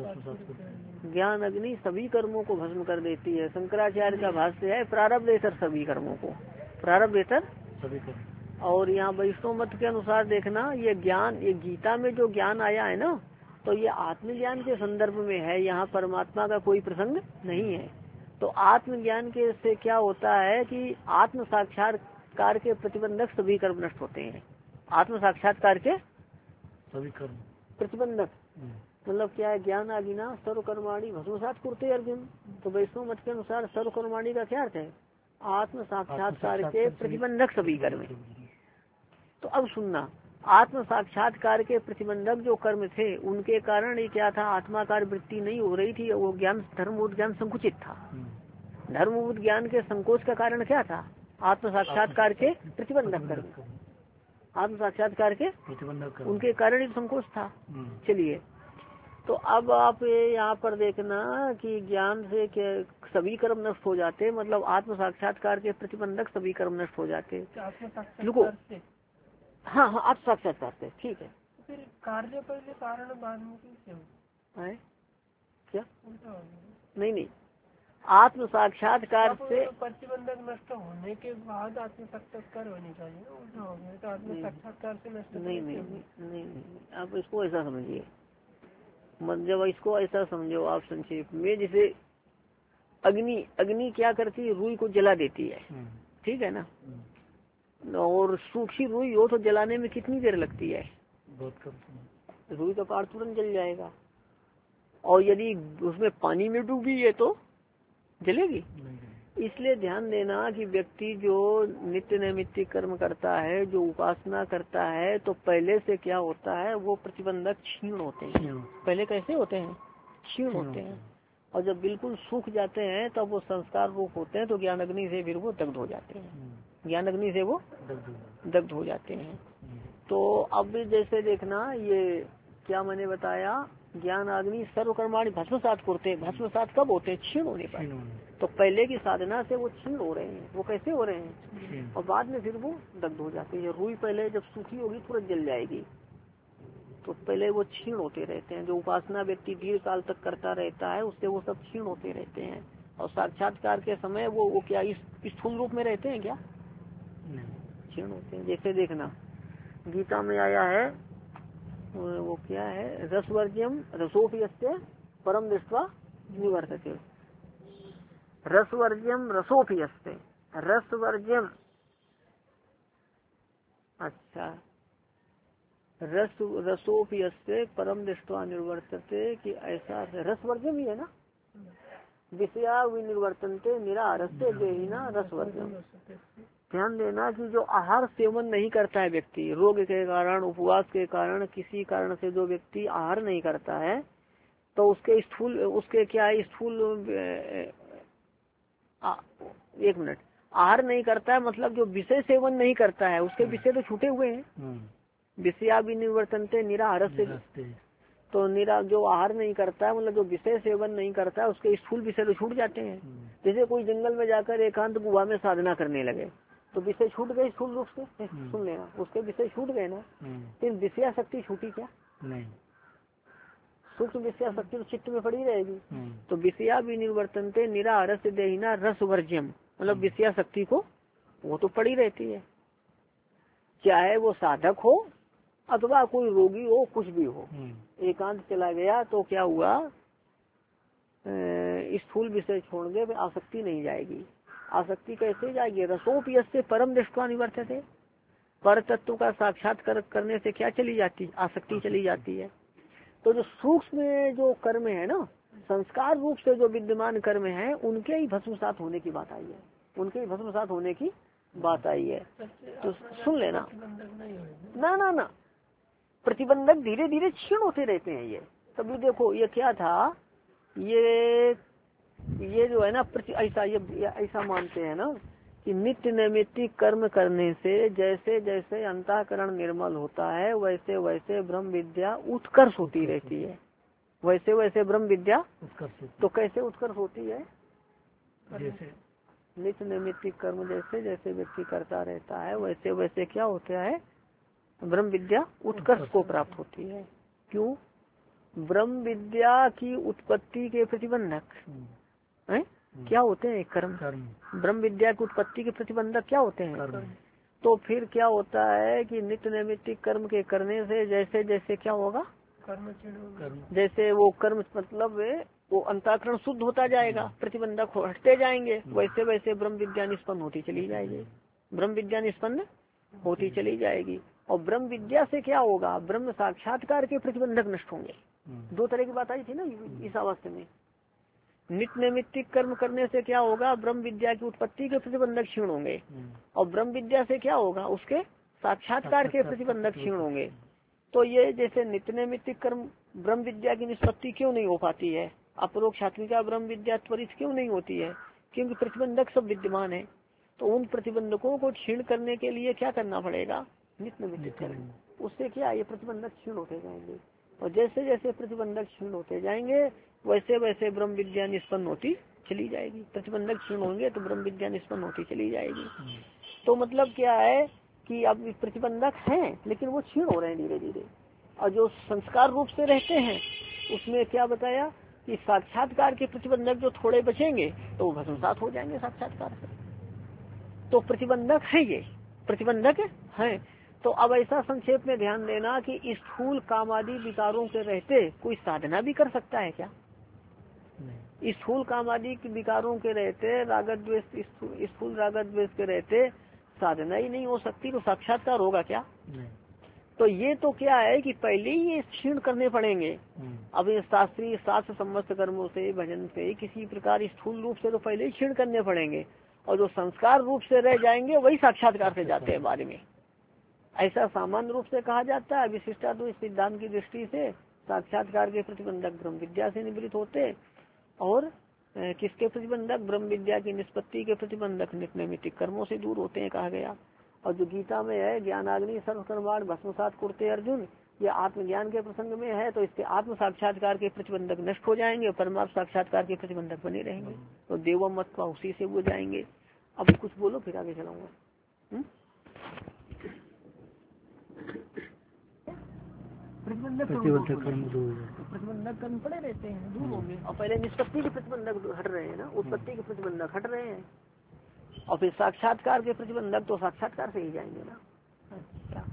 ज्ञान अग्नि सभी कर्मों को भस्म कर देती है। शंकराचार्य का भाष्य है प्रारब्धेतर सभी कर्मों को, प्रारब्धेतर सभी कर्म। और यहाँ वैष्णव मत के अनुसार देखना, ये ज्ञान, ये गीता में जो ज्ञान आया है ना, तो ये आत्मज्ञान के संदर्भ में है, यहाँ परमात्मा का कोई प्रसंग नहीं है। तो आत्मज्ञान के से क्या होता है कि आत्म साक्षात्कार के प्रतिबंधक सभी कर्म नष्ट होते हैं। आत्म साक्षात्कार के सभी कर्म प्रतिबंधक मतलब क्या है? ज्ञान आगिना सर्व कर्माणि भस्मसात कुरुते अर्जुन। तो वैष्णव मत के अनुसार सर्व कर्माणि का क्या अर्थ है? आत्म साक्षात्कार के प्रतिबंधक सभी कर्म। तो अब सुनना, आत्म साक्षात्कार के प्रतिबंधक जो कर्म थे उनके कारण ये क्या था? आत्माकार वृत्ति नहीं हो रही थी, वो ज्ञान धर्मभूत ज्ञान संकुचित था। धर्मभूत ज्ञान के संकोच का कारण क्या था? आत्म साक्षात्कार के प्रतिबंधक कर्म, आत्म साक्षात्कार के प्रतिबंधक, उनके कारण ही संकोच था। चलिए, तो अब आप यहाँ पर देखना कि ज्ञान से सभी कर्म नष्ट हो जाते, मतलब आत्म साक्षात्कार के प्रतिबंधक सभी कर्म नष्ट हो जाते। रुको, हाँ हाँ आत्म साक्षात्कार से, ठीक है। फिर कार्य पहले कारण बाद में है क्या? नहीं नहीं, आत्म साक्षात्कार से प्रतिबंधक नष्ट होने के बाद आत्म साक्षात्कार होनी चाहिए, उल्टा हो गया। तो आत्म साक्षात्कार से नष्ट नहीं नहीं नहीं नहीं, आप इसको ऐसा समझिए, जब इसको ऐसा समझो आप संक्षेप में, जैसे अग्नि, अग्नि क्या करती है? रुई को जला देती है, ठीक है ना। और सूखी रुई हो तो जलाने में कितनी देर लगती है? बहुत कम। रुई का पार तुरंत जल जाएगा। और यदि उसमें पानी में डूबी है तो जलेगी? इसलिए ध्यान देना कि व्यक्ति जो नित्य नैमित्तिक कर्म करता है, जो उपासना करता है, तो पहले से क्या होता है? वो प्रतिबंधक क्षीण होते हैं। पहले कैसे होते हैं? क्षीण होते हैं। और जब बिल्कुल सूख जाते हैं तब वो संस्कार रूप होते हैं, तो ज्ञान अग्नि से फिर वो दग्ध हो जाते हैं। ज्ञान अग्नि से वो दग्ध हो जाते हैं। तो अब जैसे देखना, ये क्या मैंने बताया, ज्ञान अग्नि सर्व कर्माणि भस्मसात कुरुते। भस्मसात कब होते हैं? क्षीण होने पर। तो पहले की साधना से वो क्षीण हो रहे हैं। वो कैसे हो रहे हैं? और बाद में फिर वो दग्ध हो जाते हैं। रुई पहले जब सूखी होगी तुरंत जल जाएगी, तो पहले वो क्षीण होते रहते हैं। जो उपासना व्यक्ति दीर्घ काल तक करता रहता है, उससे वो सब क्षीण होते रहते हैं। और साक्षात्कार के समय वो वो क्या इस स्थूल रूप में रहते हैं क्या? क्षीण होते हैं। जैसे देखना, गीता में आया है, वो क्या है? रसवर्ज्यम रसोपयस्य परम दृष्ट्वा निवर्तते। रसवर्ज्यम रसोपयस्य, रसवर्ज्यम, अच्छा, रस रसोपयस्य परम दृष्ट्वा निर्वर्तते, कि ऐसा रसवर्ज्यम ही है ना, विषया विनिर्वर्तनते निरा रसते देहिना रसवर्ज्यम। ध्यान देना कि जो आहार सेवन नहीं करता है व्यक्ति, रोग के कारण, उपवास के कारण, किसी कारण से जो व्यक्ति आहार नहीं करता है, तो उसके स्थूल उसके क्या है स्थूल एक मिनट आहार नहीं करता है मतलब जो विषय सेवन नहीं करता है उसके विषय तो छूटे हुए हैं। विषया भी निवर्तनते निराहार से, तो निरा जो आहार नहीं करता है मतलब जो विषय सेवन नहीं करता है उसके स्थूल विषय तो छूट जाते हैं। जैसे कोई जंगल में जाकर एकांत गुहा में साधना करने लगे तो विषय छूट गए स्थूल रूप से, सुन लेना, उसके विषय छूट गए ना। लेकिन विषया शक्ति छूटी क्या? नहीं। सूक्ष्म विषया शक्ति तो चित्त में पड़ी रहेगी। तो विषया भी निवर्तनते निराहार से देहिना रस वर्ज्यम, मतलब विषया शक्ति को वो तो पड़ी रहती है, चाहे वो साधक हो अथवा कोई रोगी हो, कुछ भी हो। एकांत चला गया तो क्या हुआ, स्थूल विषय छोड़ दे, आसक्ति नहीं जाएगी। आसक्ति कैसे जाएगी? रसोपयस से परम दृष्टवा निवर्तते, पर तत्व का साक्षात्कार करने से क्या चली जाती? आसक्ति चली जाती है। तो जो सूक्ष्म जो कर्म है ना, संस्कार रूप से जो विद्यमान कर्म है, उनके ही भस्मसात होने की बात आई है, उनके ही भस्मसात होने की बात आई है। तो सुन लेना, ना ना ना प्रतिबंधक धीरे धीरे क्षीण होते रहते हैं। ये तभी देखो ये क्या था, ये ये जो है ना ऐसा ये ऐसा मानते हैं ना कि नित्य नैमित्तिक कर्म करने से जैसे जैसे अंतःकरण निर्मल होता है वैसे वैसे ब्रह्म विद्या उत्कर्ष होती रहती है, वैसे वैसे ब्रह्म विद्या उत्कर्ष। तो कैसे उत्कर्ष होती है? जैसे नित्य नैमित्तिक कर्म जैसे जैसे व्यक्ति करता रहता है वैसे वैसे क्या होता है? ब्रह्म विद्या उत्कर्ष को प्राप्त होती है। क्यों? ब्रह्म विद्या की उत्पत्ति के प्रतिबंधक है क्या होते हैं? कर्म। ब्रह्म विद्या की उत्पत्ति के प्रतिबंधक क्या होते हैं? कर्म। तो फिर क्या होता है कि नित्य नैमित्तिक कर्म के करने से जैसे जैसे क्या होगा? कर्म। जैसे वो कर्म मतलब वो अंतःकरण शुद्ध होता जाएगा, प्रतिबंधक हटते जाएंगे, वैसे वैसे ब्रह्म विद्या निष्पन्न होती चली जाएगी, ब्रह्म विद्या निष्पन्न होती चली जाएगी। और ब्रह्म विद्या से क्या होगा? ब्रह्म साक्षात्कार के प्रतिबंधक नष्ट होंगे। दो तरह की बात आई थी ना इस अवस्था में। नित्य नैमित्तिक कर्म करने से क्या होगा? ब्रह्म विद्या की उत्पत्ति के प्रतिबंधक क्षीण होंगे, और ब्रह्म विद्या से क्या होगा? उसके साक्षात्कार के प्रतिबंधक क्षीण होंगे। तो ये जैसे नित्य नैमित्तिक कर्म ब्रह्म विद्या की निष्पत्ति क्यों नहीं हो पाती है? अपरोक्षात्मिका ब्रह्म विद्या त्वरित क्यों नहीं होती है? क्योंकि प्रतिबंधक सब विद्यमान है। तो उन प्रतिबंधकों को क्षीण करने के लिए क्या करना पड़ेगा? नित्य नैमित्तिक कर्म। उससे क्या ये प्रतिबंधक क्षीण होते जाएंगे, और जैसे जैसे प्रतिबंधक क्षीण होते जाएंगे वैसे वैसे ब्रह्म विद्या निष्पन्न होती चली जाएगी। प्रतिबंधक क्षीण होंगे तो ब्रह्म विद्या निष्पन्न होती चली जाएगी। तो मतलब क्या है कि अब प्रतिबंधक हैं लेकिन वो क्षीण हो रहे हैं धीरे धीरे, और जो संस्कार रूप से रहते हैं उसमें क्या बताया कि साक्षात्कार के प्रतिबंधक जो थोड़े बचेंगे तो वो भस्मसात हो जाएंगे साक्षात्कार से। तो प्रतिबंधक है, ये प्रतिबंधक है। तो अब ऐसा संक्षेप में ध्यान देना कि स्थूल कामादि विकारों के रहते कोई साधना भी कर सकता है क्या? स्थूल कामादि विकारों के रहते रागत द्वेष, स्थूल रागत द्वेष के रहते साधना ही नहीं हो सकती, तो साक्षात्कार होगा क्या? नहीं। तो ये तो क्या है कि पहले ही ये क्षीण करने पड़ेंगे। अब ये शास्त्रीय शास्त्र सम्मत कर्मों से, भजन से, किसी प्रकार स्थूल रूप से तो पहले ही क्षीण करने पड़ेंगे, और जो संस्कार रूप से रह जाएंगे वही साक्षात्कार से जाते हैं बाद में। ऐसा सामान्य रूप से कहा जाता है। विशिष्टाद्वैत सिद्धांत की दृष्टि से साक्षात्कार के प्रतिबंधक ब्रह्म विद्या से निवृत्त होते, और किसके प्रतिबंधक? ब्रह्म विद्या की निष्पत्ति के प्रतिबंधक नित्य नैमित्तिक कर्मों से दूर होते हैं कहा गया। और जो गीता में है ज्ञानाग्नि सर्वकर्माण भस्मसात कुरुते अर्जुन, ये आत्मज्ञान के प्रसंग में है, तो इसके आत्म साक्षात्कार के प्रतिबंधक नष्ट हो जाएंगे, परमार्थ साक्षात्कार के प्रतिबंधक बने रहेंगे। तो देवम मत्वा उसी से वो जाएंगे। अब कुछ बोलो फिर आगे चलाऊंगा। प्रतिबंधक प्रतिबंधक कर्म पड़े रहते हैं, दूर होंगे, और पहले निष्पत्ति के प्रतिबंधक हट रहे हैं ना, उत्पत्ति के प्रतिबंधक हट रहे हैं, और फिर साक्षात्कार के प्रतिबंधक तो साक्षात्कार से ही जाएंगे ना। अच्छा,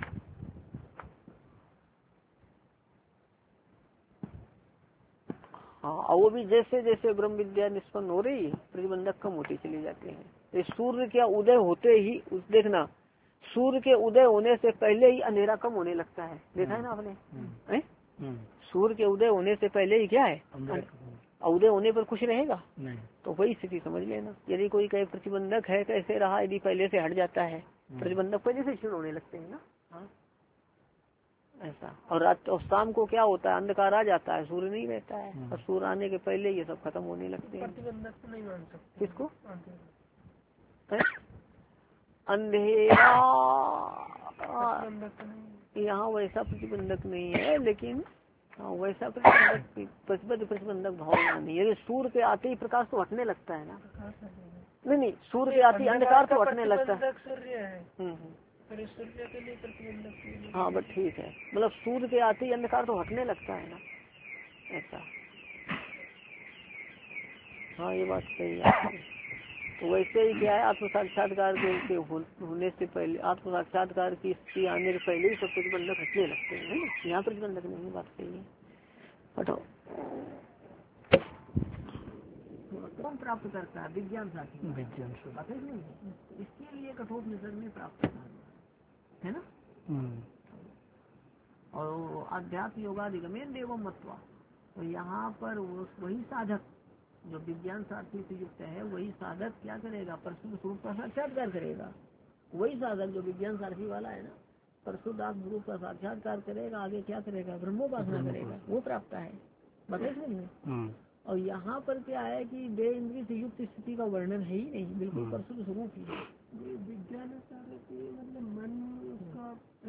हाँ, और वो भी जैसे जैसे ब्रह्म विद्या निष्पन्न हो रही प्रतिबंधक कम होते चले जाते हैं। सूर्य क्या उदय होते ही देखना, सूर्य के उदय होने से पहले ही अंधेरा कम होने लगता है, देखा है ना आपने? सूर्य के उदय होने से पहले ही क्या है? उदय होने पर कुछ रहेगा नहीं। तो वही स्थिति समझ लेना। यदि कोई कहे प्रतिबंधक है कैसे रहा, यदि पहले से हट जाता है, प्रतिबंधक पहले से क्षीण होने लगते हैं ना। हाँ ऐसा। और रात और शाम को क्या होता है, अंधकार आ जाता है, सूर्य नहीं रहता है, और सूर्य आने के पहले ये सब खत्म होने लगते हैं। प्रतिबंधक नहीं मान सकते किसको? अंधेरा यहाँ वैसा प्रतिबंधक नहीं है, लेकिन हाँ वैसा प्रतिबंधक प्रतिबद्ध प्रतिबंधक भावना नहीं है। सूर्य के आते ही प्रकाश तो हटने लगता है ना। नहीं नहीं, सूर्य के आते ही अंधकार तो हटने लगता है। सूर्य है सूर्य के लिए प्रतिबंधक। हाँ बस ठीक है, मतलब सूर्य के आते ही अंधकार तो हटने लगता है ना, ऐसा। हाँ ये बात सही है। तो वैसे ही क्या है, आत्म साक्षात्कार के होने से पहले, आत्म साक्षात्कार की स्थिति आने से पहले ही सब प्रतिबंधक हटने लगते हैं, है ना। यहाँ प्रतिबंधक नहीं है, बात सही है। हटो। कौन प्राप्त करता है? विज्ञान साथी, विज्ञान इसके लिए कठोर निसर्ग में प्राप्त है ना। और अध्यात्म योगाधिगमेन देवम मत्वा, तो यहाँ पर वही साधक जो विज्ञान साथी से युक्त है, वही साधक क्या करेगा, परशुद्ध स्वरूप का साक्षात्कार करेगा। वही साधक जो विज्ञान साथी वाला है ना, परशुद्ध आत्म स्वरूप का साक्षात्कार करेगा, आगे क्या करेगा, ब्रह्मोपासना करेगा, वो प्राप्त है। बताइए। और यहाँ पर क्या है कि दे इंद्रिय से युक्त स्थिति का वर्णन है ही नहीं, बिल्कुल परशुद्ध स्वरूप ही है। विज्ञान मतलब मन उसका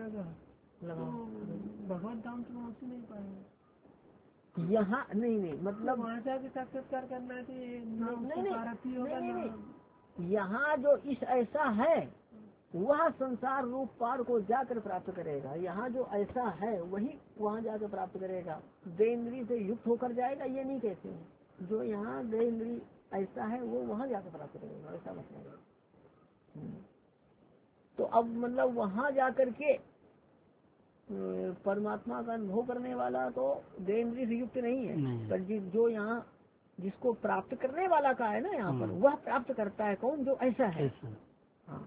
भगवत धाम तो पहुँच नहीं पाएगा। यहाँ नहीं नहीं मतलब वहाँ जाके साक्षात्कार करना चाहिए। नहीं नहीं नहीं, यहाँ जो इस ऐसा है वह संसार रूप पार को जाकर प्राप्त करेगा। यहाँ जो ऐसा है वही वहाँ जाकर प्राप्त करेगा। देन्द्री से युक्त होकर जाएगा ये नहीं कहते हैं। जो यहाँ देन्द्री ऐसा है वो वहाँ जाकर प्राप्त करेगा, ऐसा मतलब है। तो अब मतलब वहाँ जाकर के परमात्मा का अनुभव करने वाला तो देन्द्री से युक्त नहीं है, पर जो यहाँ जिसको प्राप्त करने वाला का है ना, यहाँ पर वह प्राप्त करता है। कौन? जो ऐसा है। हाँ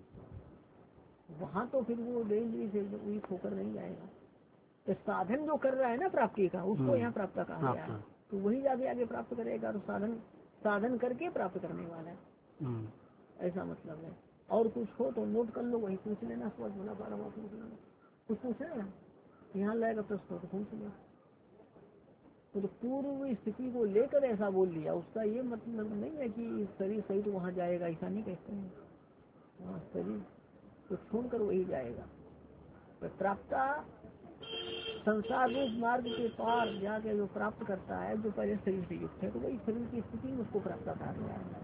वहाँ तो फिर वो देन्द्री से युक्त होकर नहीं जाएगा। तो साधन जो कर रहा है ना प्राप्ति का, उसको यहाँ प्राप्त कहा गया है। तो वही जाके आगे प्राप्त करेगा। तो साधन साधन करके प्राप्त करने वाला है, ऐसा मतलब है। और कुछ हो तो नोट कर लो, वही पूछ लेना। समझ होना पा रहा पूछ लेना, कुछ पूछ लेना, यहाँ लाएगा प्रश्न हो तो पूछ लेना। तो पूर्व स्थिति को लेकर ऐसा बोल दिया, उसका ये मतलब नहीं है कि शरीर सही तो वहाँ जाएगा, ऐसा नहीं कहते हैं। हाँ शरीर तो छोड़कर वही जाएगा। तो प्राप्ता संसार रूप मार्ग के पार जाके जो प्राप्त करता है, जो पहले शरीर से युक्त है, तो वही शरीर की स्थिति में उसको प्राप्त कहा गया है।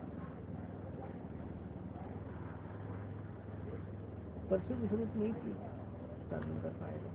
परशुद्ध स्वरूप नहीं थी साधन कर पाएगा।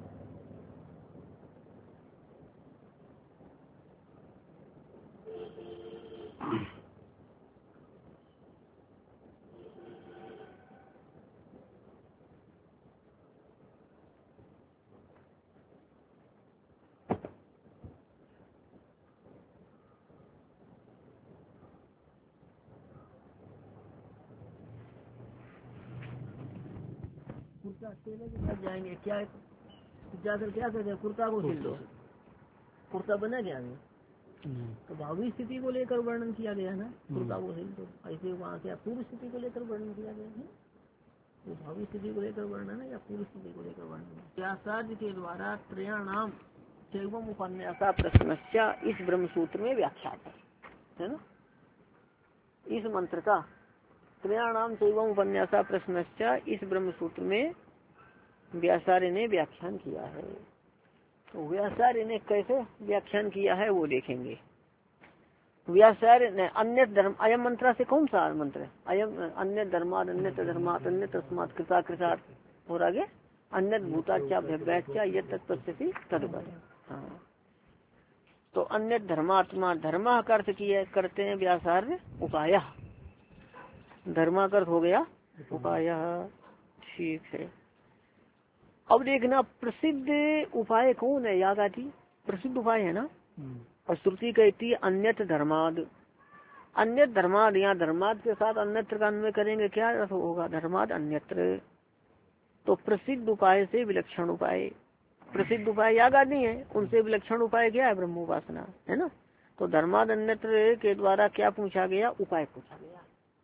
जाएंगे क्या जाकर क्या कहते हैं, कुर्ता को सिल दो, कुर्ता बना क्या नहीं। तो भावी स्थिति को लेकर वर्णन किया गया ना, कुर्ता को सिल दो। ऐसे वहाँ क्या पूर्व स्थिति को लेकर वर्णन किया गया है, तो भावी स्थिति को लेकर वर्णन है या पूर्व स्थिति को लेकर वर्णन है। व्यासार्य के द्वारा त्रयाणाम चैवम उपन्यासा प्रश्नस्या इस ब्रह्म सूत्र में व्याख्या है ना। इस मंत्र का त्रयाणाम चैवम उपन्यासा प्रश्नस्या इस ब्रह्म सूत्र में व्यासार्य ने व्याख्यान किया है। तो व्यासार्य ने कैसे व्याख्यान किया है वो देखेंगे। व्यासार्य ने अन्य धर्म, अयम मंत्रा से कौन सा मंत्र है? अयम अन्य धर्माद अन्य धर्मात अन्य तस्मात् कृता कृतार्थ और आगे अन्य भूताच्या भव्याच्या ये तत्पश्यति तद्वत्। हाँ तो अन्य धर्मात्मा, धर्मा का अर्थ किया करते हैं व्यासार्य उपाय, धर्मा का अर्थ हो गया उपाय। ठीक है, अब देखना प्रसिद्ध उपाय कौन है? याद आती प्रसिद्ध उपाय है ना। और श्रुति कहती है अन्यत्र धर्माद, अन्यत्र धर्माद। यहाँ धर्माद के साथ अन्यत्र का अन्वय करेंगे, क्या अर्थ होगा? धर्माद अन्यत्र। तो प्रसिद्ध उपाय से विलक्षण उपाय, प्रसिद्ध उपाय याद आती है, उनसे विलक्षण उपाय क्या है? ब्रह्मोपासना है ना। तो धर्माद अन्यत्र के द्वारा क्या पूछा गया, उपाय पूछा गया।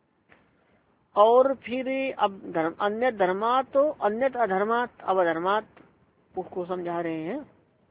और फिर अब धर्म अन्य धर्मात तो अन्यत अधर्मात, अब अधर्मात उसको समझा रहे हैं।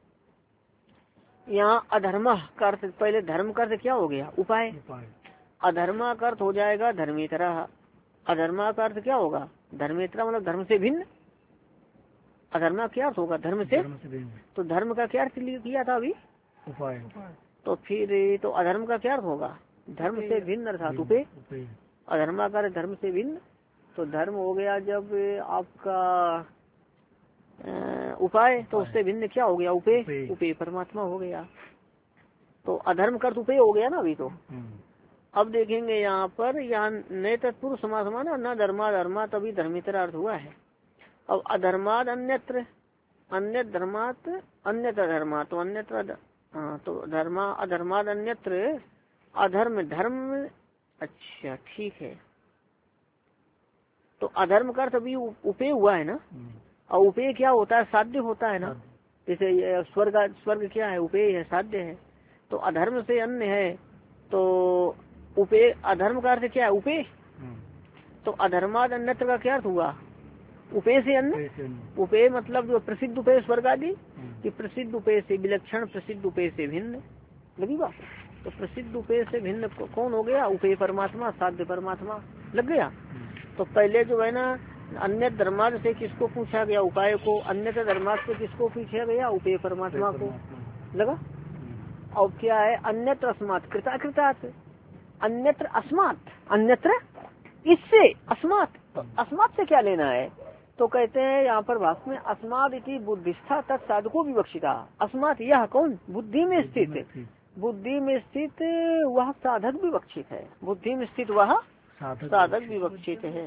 यहाँ अधर्म का अर्थ, पहले धर्म का अर्थ क्या हो गया, उपाय। अधर्मा का अर्थ हो जाएगा धर्मेतरा। अधर्मा का अर्थ क्या होगा, धर्मेतरा मतलब धर्म से भिन्न। अधर्मा क्या अर्थ होगा, धर्म से, धर्म से भिन्न। तो धर्म का क्या अर्थ किया था अभी, उपाय। तो फिर तो अधर्म का क्या अर्थ होगा, धर्म से भिन्न अर्थात उपे। अधर्मा का अर्थ धर्म से भिन्न। तो धर्म हो गया जब आपका उपाय, तो उससे भिन्न क्या हो गया, उपे। उपे परमात्मा हो गया। तो अधर्म का अर्थ उपे हो गया ना अभी। तो अब देखेंगे यहाँ पर, यहाँ नए तत्पुरुष समास माना न धर्मा धर्मा, तभी धर्मेतर अर्थ हुआ है। अब अधर्माद अन्यत्र, अन्य धर्मात अन्यत्र अधर्मा, तो अन्यत्र हाँ, तो धर्मा अधर्माद अन्यत्र अधर्म धर्म। अच्छा ठीक है, तो अधर्म का अर्थ अभी उपे हुआ है ना। और उपे क्या होता है, साध्य होता है ना। जैसे स्वर्ग, स्वर्ग क्या है, उपे है, साध्य है। तो अधर्म से अन्य है, तो उपे, अधर्म का अर्थ क्या है, उपे। तो अधर्माद अन्यत्र का क्या अर्थ हुआ, उपे से अन्य। उपे मतलब जो प्रसिद्ध उपे स्वर्ग आदि, कि प्रसिद्ध उपे से विलक्षण, प्रसिद्ध उपे से भिन्न, लगी बात। तो प्रसिद्ध उपे से भिन्न कौन हो गया, उपे परमात्मा, साध्य परमात्मा, लग गया। तो पहले जो है ना अन्य धर्मार्थ से किसको पूछा गया, उपाय को। अन्य धर्मार्थ से किसको पूछा गया, उपे परमात्मा को, लगा। और क्या है, अन्यत्र अस्मात् कृताकृतात्, अन्यत्र अस्मात्, अन्यत्र इससे, अस्मात्, तो अस्मात् से क्या लेना है। तो कहते हैं यहाँ पर भाष्य में, अस्मात् इति बुद्धिस्था तत् साधको विवक्षिता। अस्मात् यह कौन, बुद्धि में स्थित, बुद्धि में स्थित वह साधक विवक्षित है। बुद्धि में स्थित वह साधक विवक्षित है।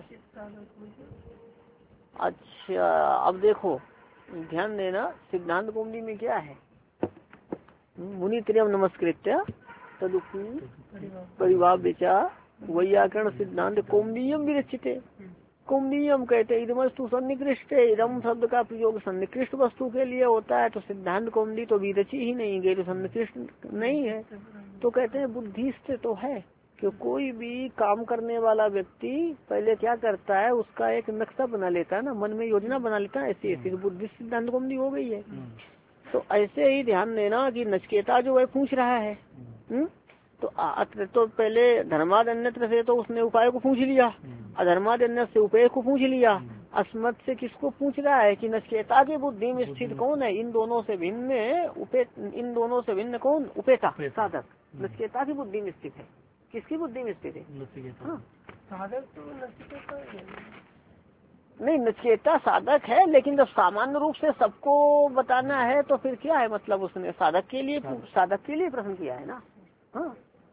अच्छा अब देखो ध्यान देना, सिद्धांत कौमुदी में क्या है, मुनि त्रयम नमस्कृत्य तदुक्ति परिभाव विचार वैयाकरण सिद्धांत कौमुदीयम विरचिते। कौमुदीयम कहते इदमस्तु सन्निकृष्ट, इदम शब्द का प्रयोग सन्निकृष्ट वस्तु के लिए होता है। तो सिद्धांत कौमुदी तो विरची ही नहीं गई, तो सन्निकृष्ट नहीं है। तो कहते हैं बुद्धिस्थ तो है कि कोई भी काम करने वाला व्यक्ति पहले क्या करता है, उसका एक नक्शा बना लेता है ना, मन में योजना बना लेता है। ऐसी ऐसी बुद्धि सिद्धांत कौमुदी हो गई है। तो ऐसे ही ध्यान देना कि नचिकेता जो है पूछ रहा है, हुँ? तो अत्र तो पहले धर्माद अन्यत्र से तो उसने उपाय को पूछ लिया, अधर्माद अन्यत्र से उपाय को पूछ लिया। अस्मत् से किसको पूछ रहा है कि नचिकेता की बुद्धि में स्थित कौन है, इन दोनों से भिन्न उपे, इन दोनों से भिन्न कौन, उपेता साधक नचिकेता की बुद्धि में स्थित है। किसकी बुद्धि में स्थित है, हाँ साधक तो नचिकेता नहीं, नचिकेता साधक है, लेकिन जब सामान्य रूप से सबको बताना है तो फिर क्या है, मतलब उसने साधक के लिए साधक के लिए प्रश्न किया है ना, हाँ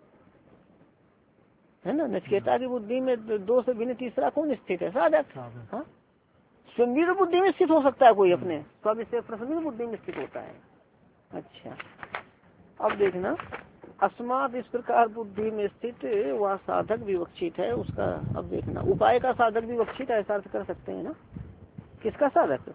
है ना। नचिकेता की बुद्धि में दो से भिन्न तीसरा कौन स्थित है, साधक। हाँ स्वयं बुद्धि में स्थित हो सकता है कोई, अपने स्वयं से प्रश्न बुद्धि में स्थित होता है। अच्छा अब देखना, अस्मात् इस प्रकार बुद्धि में स्थित वह साधक विवक्षित है उसका। अब देखना, उपाय का साधक विवक्षित ऐसा अर्थ कर सकते हैं ना, किसका साधक,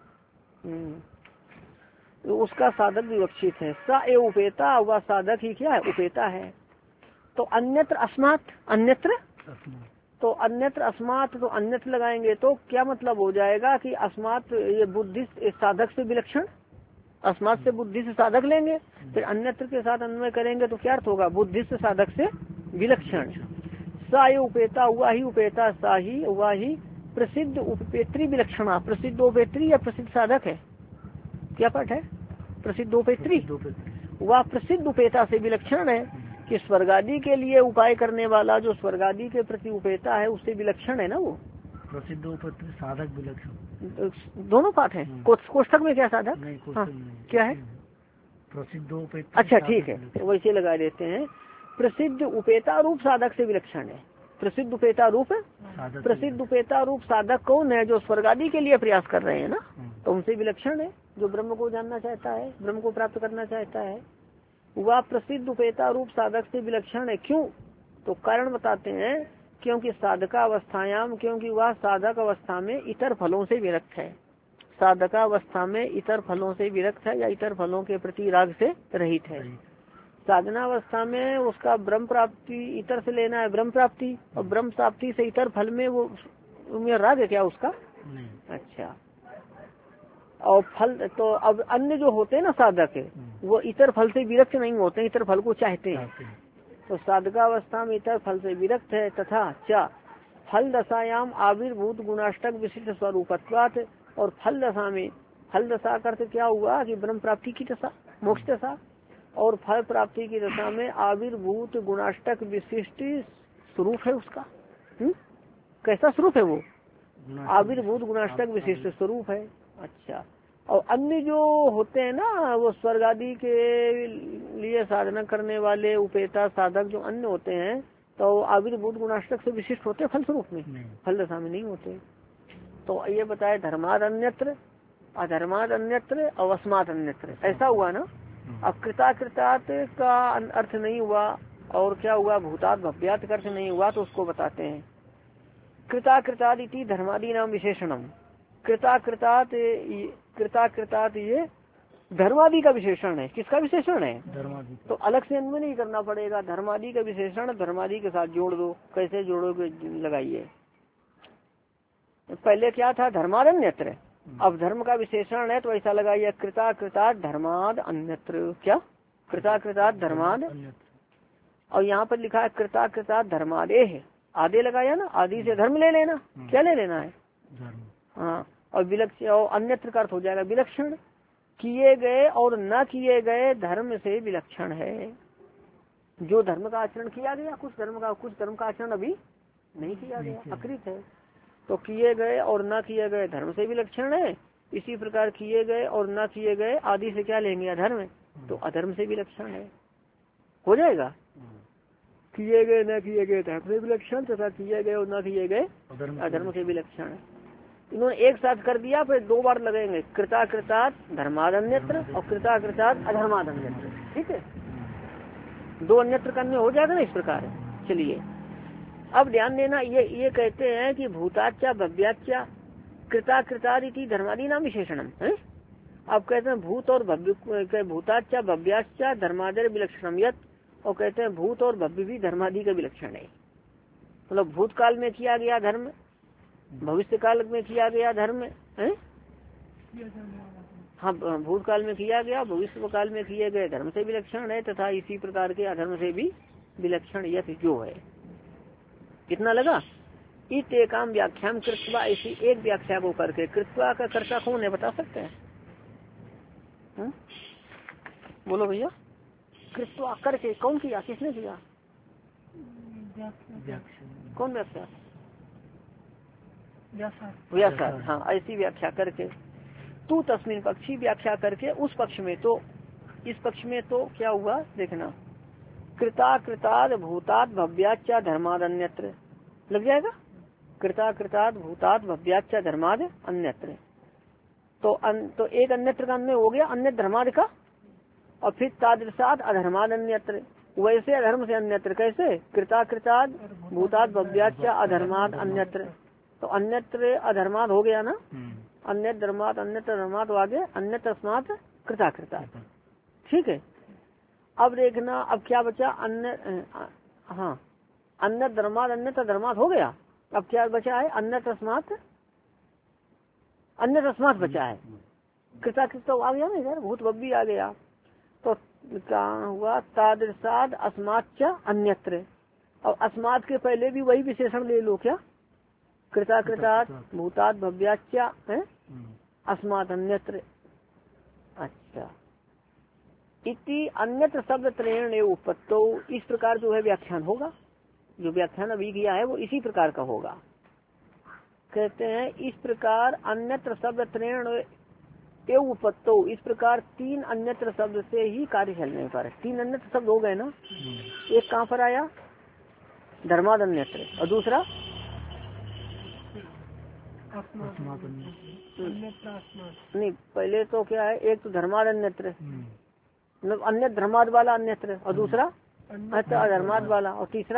तो उसका साधक विवक्षित है। स ए उपेता, वह साधक ही क्या है, उपेता है। तो अन्यत्र अस्मात्, अन्यत्र तो अन्यत्र अस्मात्, तो अन्यत्र लगाएंगे तो क्या मतलब हो जाएगा कि अस्मात् ये बुद्धि साधक से विलक्षण, अस्मात् से बुद्धि से साधक लेंगे, फिर अन्यत्र के साथ अन्वय करेंगे तो क्या अर्थ होगा, बुद्धि से साधक से विलक्षण। सा ये उपेता, हुआ ही उपेता, सा ही हुआ ही प्रसिद्ध उपेत्री विलक्षणा। प्रसिद्ध उपेत्री या प्रसिद्ध साधक है, क्या पाठ है, प्रसिद्ध उपेत्री। वह प्रसिद्ध उपेता से विलक्षण है कि स्वर्गादि के लिए उपाय करने वाला जो स्वर्गादि के प्रति उपेता है उससे विलक्षण है ना वो प्रसिद्ध उपेत्री साधक विलक्षण। दोनों पाठ है, कोष्ठक में क्या साधक नहीं, हाँ, नहीं, क्या है प्रसिद्ध उपेता। अच्छा ठीक है, तो वैसे लगा देते हैं, प्रसिद्ध उपेता रूप साधक से विलक्षण है। प्रसिद्ध उपेता रूप प्रसिद्ध उपेता रूप साधक कौन है, जो स्वर्गादि के लिए प्रयास कर रहे हैं ना, तो उनसे विलक्षण है। जो ब्रह्म को जानना चाहता है, ब्रह्म को प्राप्त करना चाहता है, वह प्रसिद्ध उपेता रूप साधक से विलक्षण है। क्यों, तो कारण बताते हैं, क्योंकि साधका अवस्थायाम, क्योंकि वह साधक अवस्था में इतर फलों से विरक्त है। साधका अवस्था में इतर फलों से विरक्त है या इतर फलों के प्रति राग से रहित है। साधनावस्था में उसका ब्रह्म प्राप्ति इतर से लेना है, ब्रह्म प्राप्ति, और ब्रह्म प्राप्ति से इतर फल में वो उनमें राग है क्या उसका? नहीं। अच्छा, और फल तो अब अन्य जो होते हैं ना साधक वो इतर फल से विरक्त नहीं होते, इतर फल को चाहते हैं। तो साधकावस्था में इतर फल से विरक्त है। तथा चा फल दशायाम आविर्भूत गुणाष्टक विशिष्ट स्वरूपत्वात्, और फल दशा में, फल दशा का अर्थ क्या हुआ कि ब्रह्म प्राप्ति की दशा, मोक्ष दशा, और फल प्राप्ति की दशा में आविर्भूत गुणाष्टक विशिष्ट स्वरूप है उसका। हुँ? कैसा स्वरूप है वो? आविर्भूत गुणाष्टक विशिष्ट स्वरूप है। अच्छा, और अन्य जो होते हैं ना वो स्वर्ग आदि के लिए साधना करने वाले उपेता साधक जो अन्य होते हैं, तो आविर्भूत गुणाष्टक से विशिष्ट होते हैं फल स्वरूप में, फल दशा में नहीं होते। तो ये बताया धर्माद अन्यत्र, अधर्माद अन्यत्र, अवस्मात अन्यत्र, ऐसा हुआ ना। अब कृताकृतात का अर्थ नहीं हुआ, और क्या हुआ? भूतात भव्यात का अर्थ नहीं हुआ, तो उसको बताते हैं। कृताकृतात इति धर्मादि नाम विशेषणम। कृताकृतात, कृताकृतात ये धर्मादि का विशेषण है। किसका विशेषण है? धर्मादि। तो अलग से अन्वय नहीं करना पड़ेगा, धर्मादि का विशेषण धर्मादि के साथ जोड़ दो। कैसे जोड़ोगे? लगाइए। पहले क्या था? धर्माद अन्यत्र, अब धर्म का विशेषण है तो ऐसा लगाइए कृताकृतात धर्माद अन्यत्र। क्या? कृताकृतात धर्माद, और यहाँ पर लिखा है कृताकृतात धर्मादे है, आदे लगाया ना, आदि से धर्म ले लेना। क्या ले लेना है? हाँ, और विलक्षण, और अन्यत्र का अर्थ हो जाएगा विलक्षण, किए गए और न किए गए धर्म से विलक्षण है। जो धर्म का आचरण किया गया, कुछ धर्म का कुछ धर्म का आचरण अभी नहीं किया गया, अकृत है, तो किए गए और न किए गए धर्म से विलक्षण है। इसी प्रकार किए गए और न किए गए आदि से क्या लेंगे? अधर्म, तो अधर्म से विलक्षण है। हो जाएगा, किए गए न किए गए धर्म से विलक्षण, तथा किए गए और न किए गए अधर्म से विलक्षण है। इन्होंने एक साथ कर दिया, फिर दो बार लगेंगे, कृताकृतात धर्माद अन्यत्र और कृताकृतात अधर्माद अन्यत्र। ठीक है, दो अन्यत्र करने हो जाएगा ना इस प्रकार। चलिए अब ध्यान देना, ये ये कहते हैं कि भूताच्चा भव्याच्चा कृताकृताद इति धर्मादि नाम विशेषणम है। अब कहते हैं भूत और भव्य, भूताच्चा भव्याच्चा धर्मादि विलक्षणम यत्, और कहते हैं भूत और भव्य भी धर्मादि का विलक्षण है। मतलब भूतकाल में किया गया धर्म, भविष्य काल में किया गया धर्म है। हाँ, भूतकाल में किया गया, भविष्य काल में किए गए धर्म से विलक्षण है, तथा इसी प्रकार के अधर्म से भी विलक्षण यथ जो है। कितना लगा? इत एकाम व्याख्यान कृत्वा, ऐसी एक व्याख्या को करके। कृत्वा का कर्ता कौन है बता सकते हैं? हुँ? बोलो भैया। कृत्वा करके कौन किया, किसने किया? कौन व्याख्या? व्याख्या। हाँ, ऐसी व्याख्या करके तू तस्मिन पक्षी, व्याख्या करके उस पक्ष में। तो इस पक्ष में तो क्या हुआ देखना, कृता कृताद भूतात भव्याच्चा धर्माद अन्यत्र लग जाएगा। कृता कृताद भूतात भव्याच्चा धर्माद अन्यत्र, तो अन, तो एक अन्यत्र का अन्य हो गया, अन्य धर्माद का, और फिर तादृशाद अधर्माद अन्यत्र, वैसे अधर्म से अन्यत्र। कैसे? कृता कृताद भूतात भव्याच्चा अधर्माद अन्यत्र, तो अन्यत्र अधर्माद हो गया ना, अन्य धर्मात अन्यत्र धर्मात आगे अन्य तस्मात कृता कृता। ठीक है, अब देखना अब क्या बचा? अन्य, हाँ, अन्य धर्मात अन्य धर्मात हो गया। अब क्या बचा है? अन्य तस्मात, अन्य तस्मात बचा है। कृता कृता आ गया ना इधर, भूत भव्य आ गया। तो क्या हुआ? तादृशाद अस्माच्च अन्यत्र, और अस्मात् के पहले भी वही विशेषण ले लो। क्या? कृता कृतात भूतात भव्याच्चा है, अस्मात् अन्यत्र। अच्छा, इति अन्यत्र शब्द त्रयेण उपत्तो, इस प्रकार जो है व्याख्यान होगा। जो व्याख्यान अभी किया है वो इसी प्रकार का होगा। कहते हैं इस प्रकार अन्यत्र शब्द त्रयेण एव उपत्तो, इस प्रकार तीन अन्यत्र शब्द से ही कार्य चलने पर, तीन अन्यत्र शब्द हो गए ना। एक कहाँ पर आया? धर्माद अन्यत्र, और दूसरा नहीं, पहले तो क्या है? एक तो धर्माद अन्यत्र, मतलब अन्य धर्माद वाला अन्यत्र, और दूसरा अधर्माद वाला, और तीसरा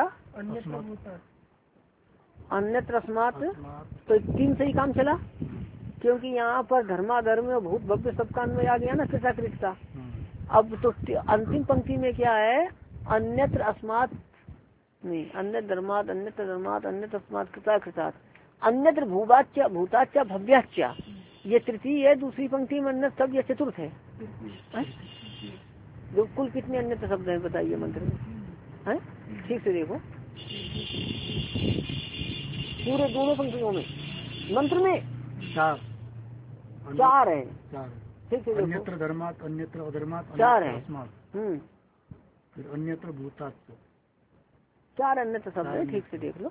अन्यत्र अस्मात्। तो तीन से ही काम चला, क्योंकि यहाँ पर धर्माधर्म भूत भव्य सबका अन्वय आ गया ना कृताकृत का। अब तो अंतिम पंक्ति में क्या है, अन्यत्र अस्मात् नहीं, अन्य धर्मात अन्यत्र धर्मात अन्यत्र अस्मात् कृता कृतात अन्यत्र भूवाच्य भूताच्य भव्याच्य, ये तृतीय है। दूसरी पंक्ति में अन्य शब्द, ये चतुर्थ है, है? जो कुल कितने अन्यत्र शब्द हैं बताइए मंत्र में, है? ठीक से देखो पूरे दोनों पंक्तियों में, मंत्र में चार चार है। ठीक से देखो, अन्यत्र धर्मात अन्यत्र अधर्मात चार है। हम्म फिर अन्यत्र भूताच्य, चार अन्यत्र शब्द है। ठीक से देख लो,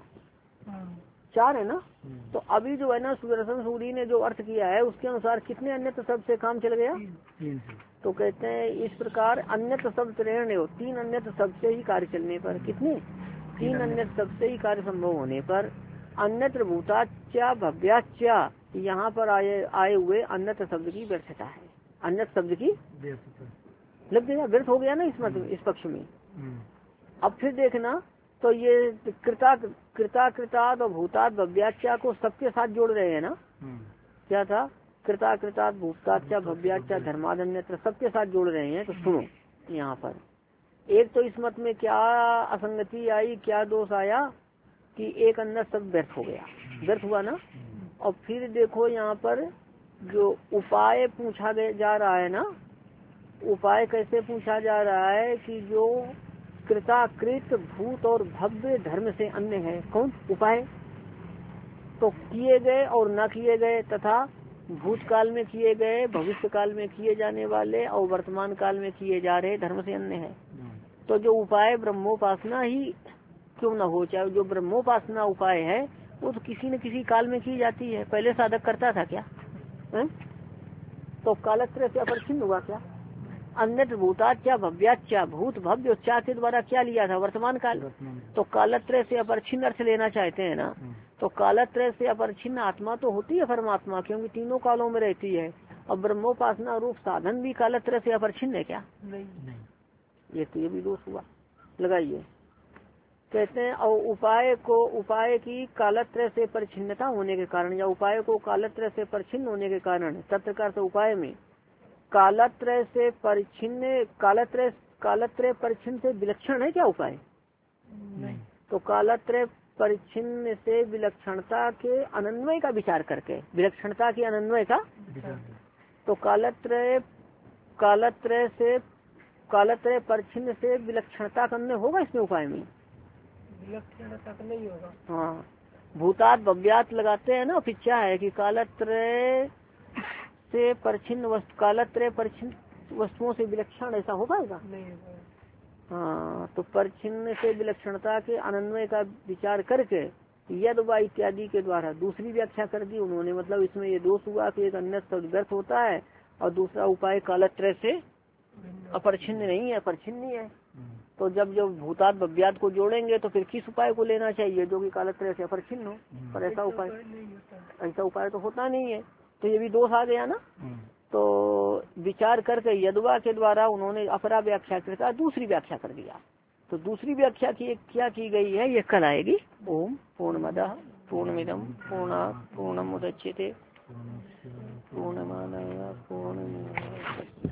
चार है ना। तो अभी जो है ना सुदर्शन सूरी ने जो अर्थ किया है उसके अनुसार कितने अन्यत्र शब्द से काम चल गया, तीन से। तो कहते हैं इस प्रकार अन्यत्र शब्द रहने हो, तीन अन्यत्र शब्द से ही कार्य चलने पर, कितने, तीन अन्यत्र शब्द से ही कार्य संभव होने पर अन्यत्र भूताच्या भव्याच्या, यहाँ पर आए आए हुए अन्यत्र शब्द की व्यर्थता है। अन्यत्र शब्द की लग गया, व्यर्थ हो गया ना इस मत इस पक्ष में। अब फिर देखना, तो ये कृता कृता कृतात् और भूतात भव्याच्या को सबके साथ जोड़ रहे हैं ना। क्या था, कृता कृतात् भूताच्या भव्याच्या धर्मादन्यत्र, सबके साथ जोड़ रहे हैं। तो सुनो यहाँ पर एक तो इस मत में क्या असंगति आई, क्या दोष आया कि एक अन्य शब्द व्यर्थ हो गया, व्यर्थ हुआ ना। और फिर देखो यहाँ पर जो उपाय पूछा जा रहा है ना, उपाय कैसे पूछा जा रहा है कि जो कृताकृत भूत और भव्य धर्म से अन्य है, कौन उपाय, तो किए गए और न किए गए तथा भूतकाल में किए गए, भविष्य काल में किए जाने वाले और वर्तमान काल में किए जा रहे धर्म से अन्य है। तो जो उपाय ब्रह्मोपासना ही क्यों न हो, चाहे जो ब्रह्मोपासना उपाय है वो तो किसी न किसी काल में की जाती है। पहले साधक करता था क्या है? तो कालत्रय से अपरिच्छिन्न हुआ क्या। अन्यत्र भूताच्या भव्याच्या, भूत भव्य उच्चार के द्वारा क्या लिया था, वर्तमान काल। तो कालत्रय से अपरिच्छिन्न अर्थ लेना चाहते हैं ना, तो कालत्रय से अपरिच्छिन्न आत्मा तो होती है परमात्मा, क्योंकि तीनों कालों में रहती है। और ब्रह्मोपासना रूप साधन भी कालत्रय से अपरिच्छिन्न है क्या, नहीं, नहीं। ये तो ये भी दोष हुआ, लगाइए। कहते हैं और उपाय को, उपाय की कालत्रय से परिच्छिन्नता होने के कारण, या उपाय को कालत्रय से परिच्छिन्न होने के कारण, तत्कार से उपाय में कालत्रय से परिच्छिन्न, कालत्रय कालत्रय परिच्छिन्न से विलक्षण है क्या उपाय, नहीं। तो कालत्रय परिच्छिन्न से विलक्षणता के अनन्वय का विचार करके, विलक्षणता के अनन्वय का, तो कालत्रय कालत्रय से कालत्रय परिच्छिन्न से विलक्षणता का अन्वय होगा इसमें उपाय में, विलक्षणता का नहीं होगा। हाँ, भूतात भव्यात लगाते हैं ना, पिछा है कि कालत्रय से परिच्छिन्न वस्तु, कालत्रय परिच्छिन्न वस्तुओं से विलक्षण, ऐसा हो पाएगा नहीं। हाँ, तो परिच्छिन्न से विलक्षणता के अनन्वय का विचार करके यद वा इत्यादि के द्वारा दूसरी व्याख्या कर दी उन्होंने। मतलब इसमें ये दोष हुआ कि एक अन्य शब्द व्यर्थ होता है और दूसरा उपाय कालत्रय से अपरिच्छिन्न नहीं है, परिच्छिन्न ही है। तो जब जब भूतात भव्यात को जोड़ेंगे तो फिर किस उपाय को लेना चाहिए, जो कि कालत्रय से अपरिच्छिन्न हो। पर ऐसा उपाय ऐसा उपाय तो होता नहीं है, तो ये भी दोष आ गया ना। तो विचार करके यदवा के द्वारा उन्होंने अपरा व्याख्या करता दूसरी व्याख्या कर दिया। तो दूसरी व्याख्या की क्या की गई है, ये कल आएगी। ओम पूर्णमदः पूर्णमिदं पूर्णात् पूर्णमुदच्यते पूर्णमादाय पूर्णमेवावशिष्यते।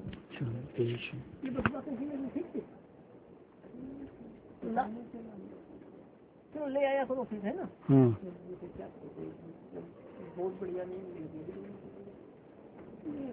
चलो ले आया करो फिर, है ना। बहुत बढ़िया नहीं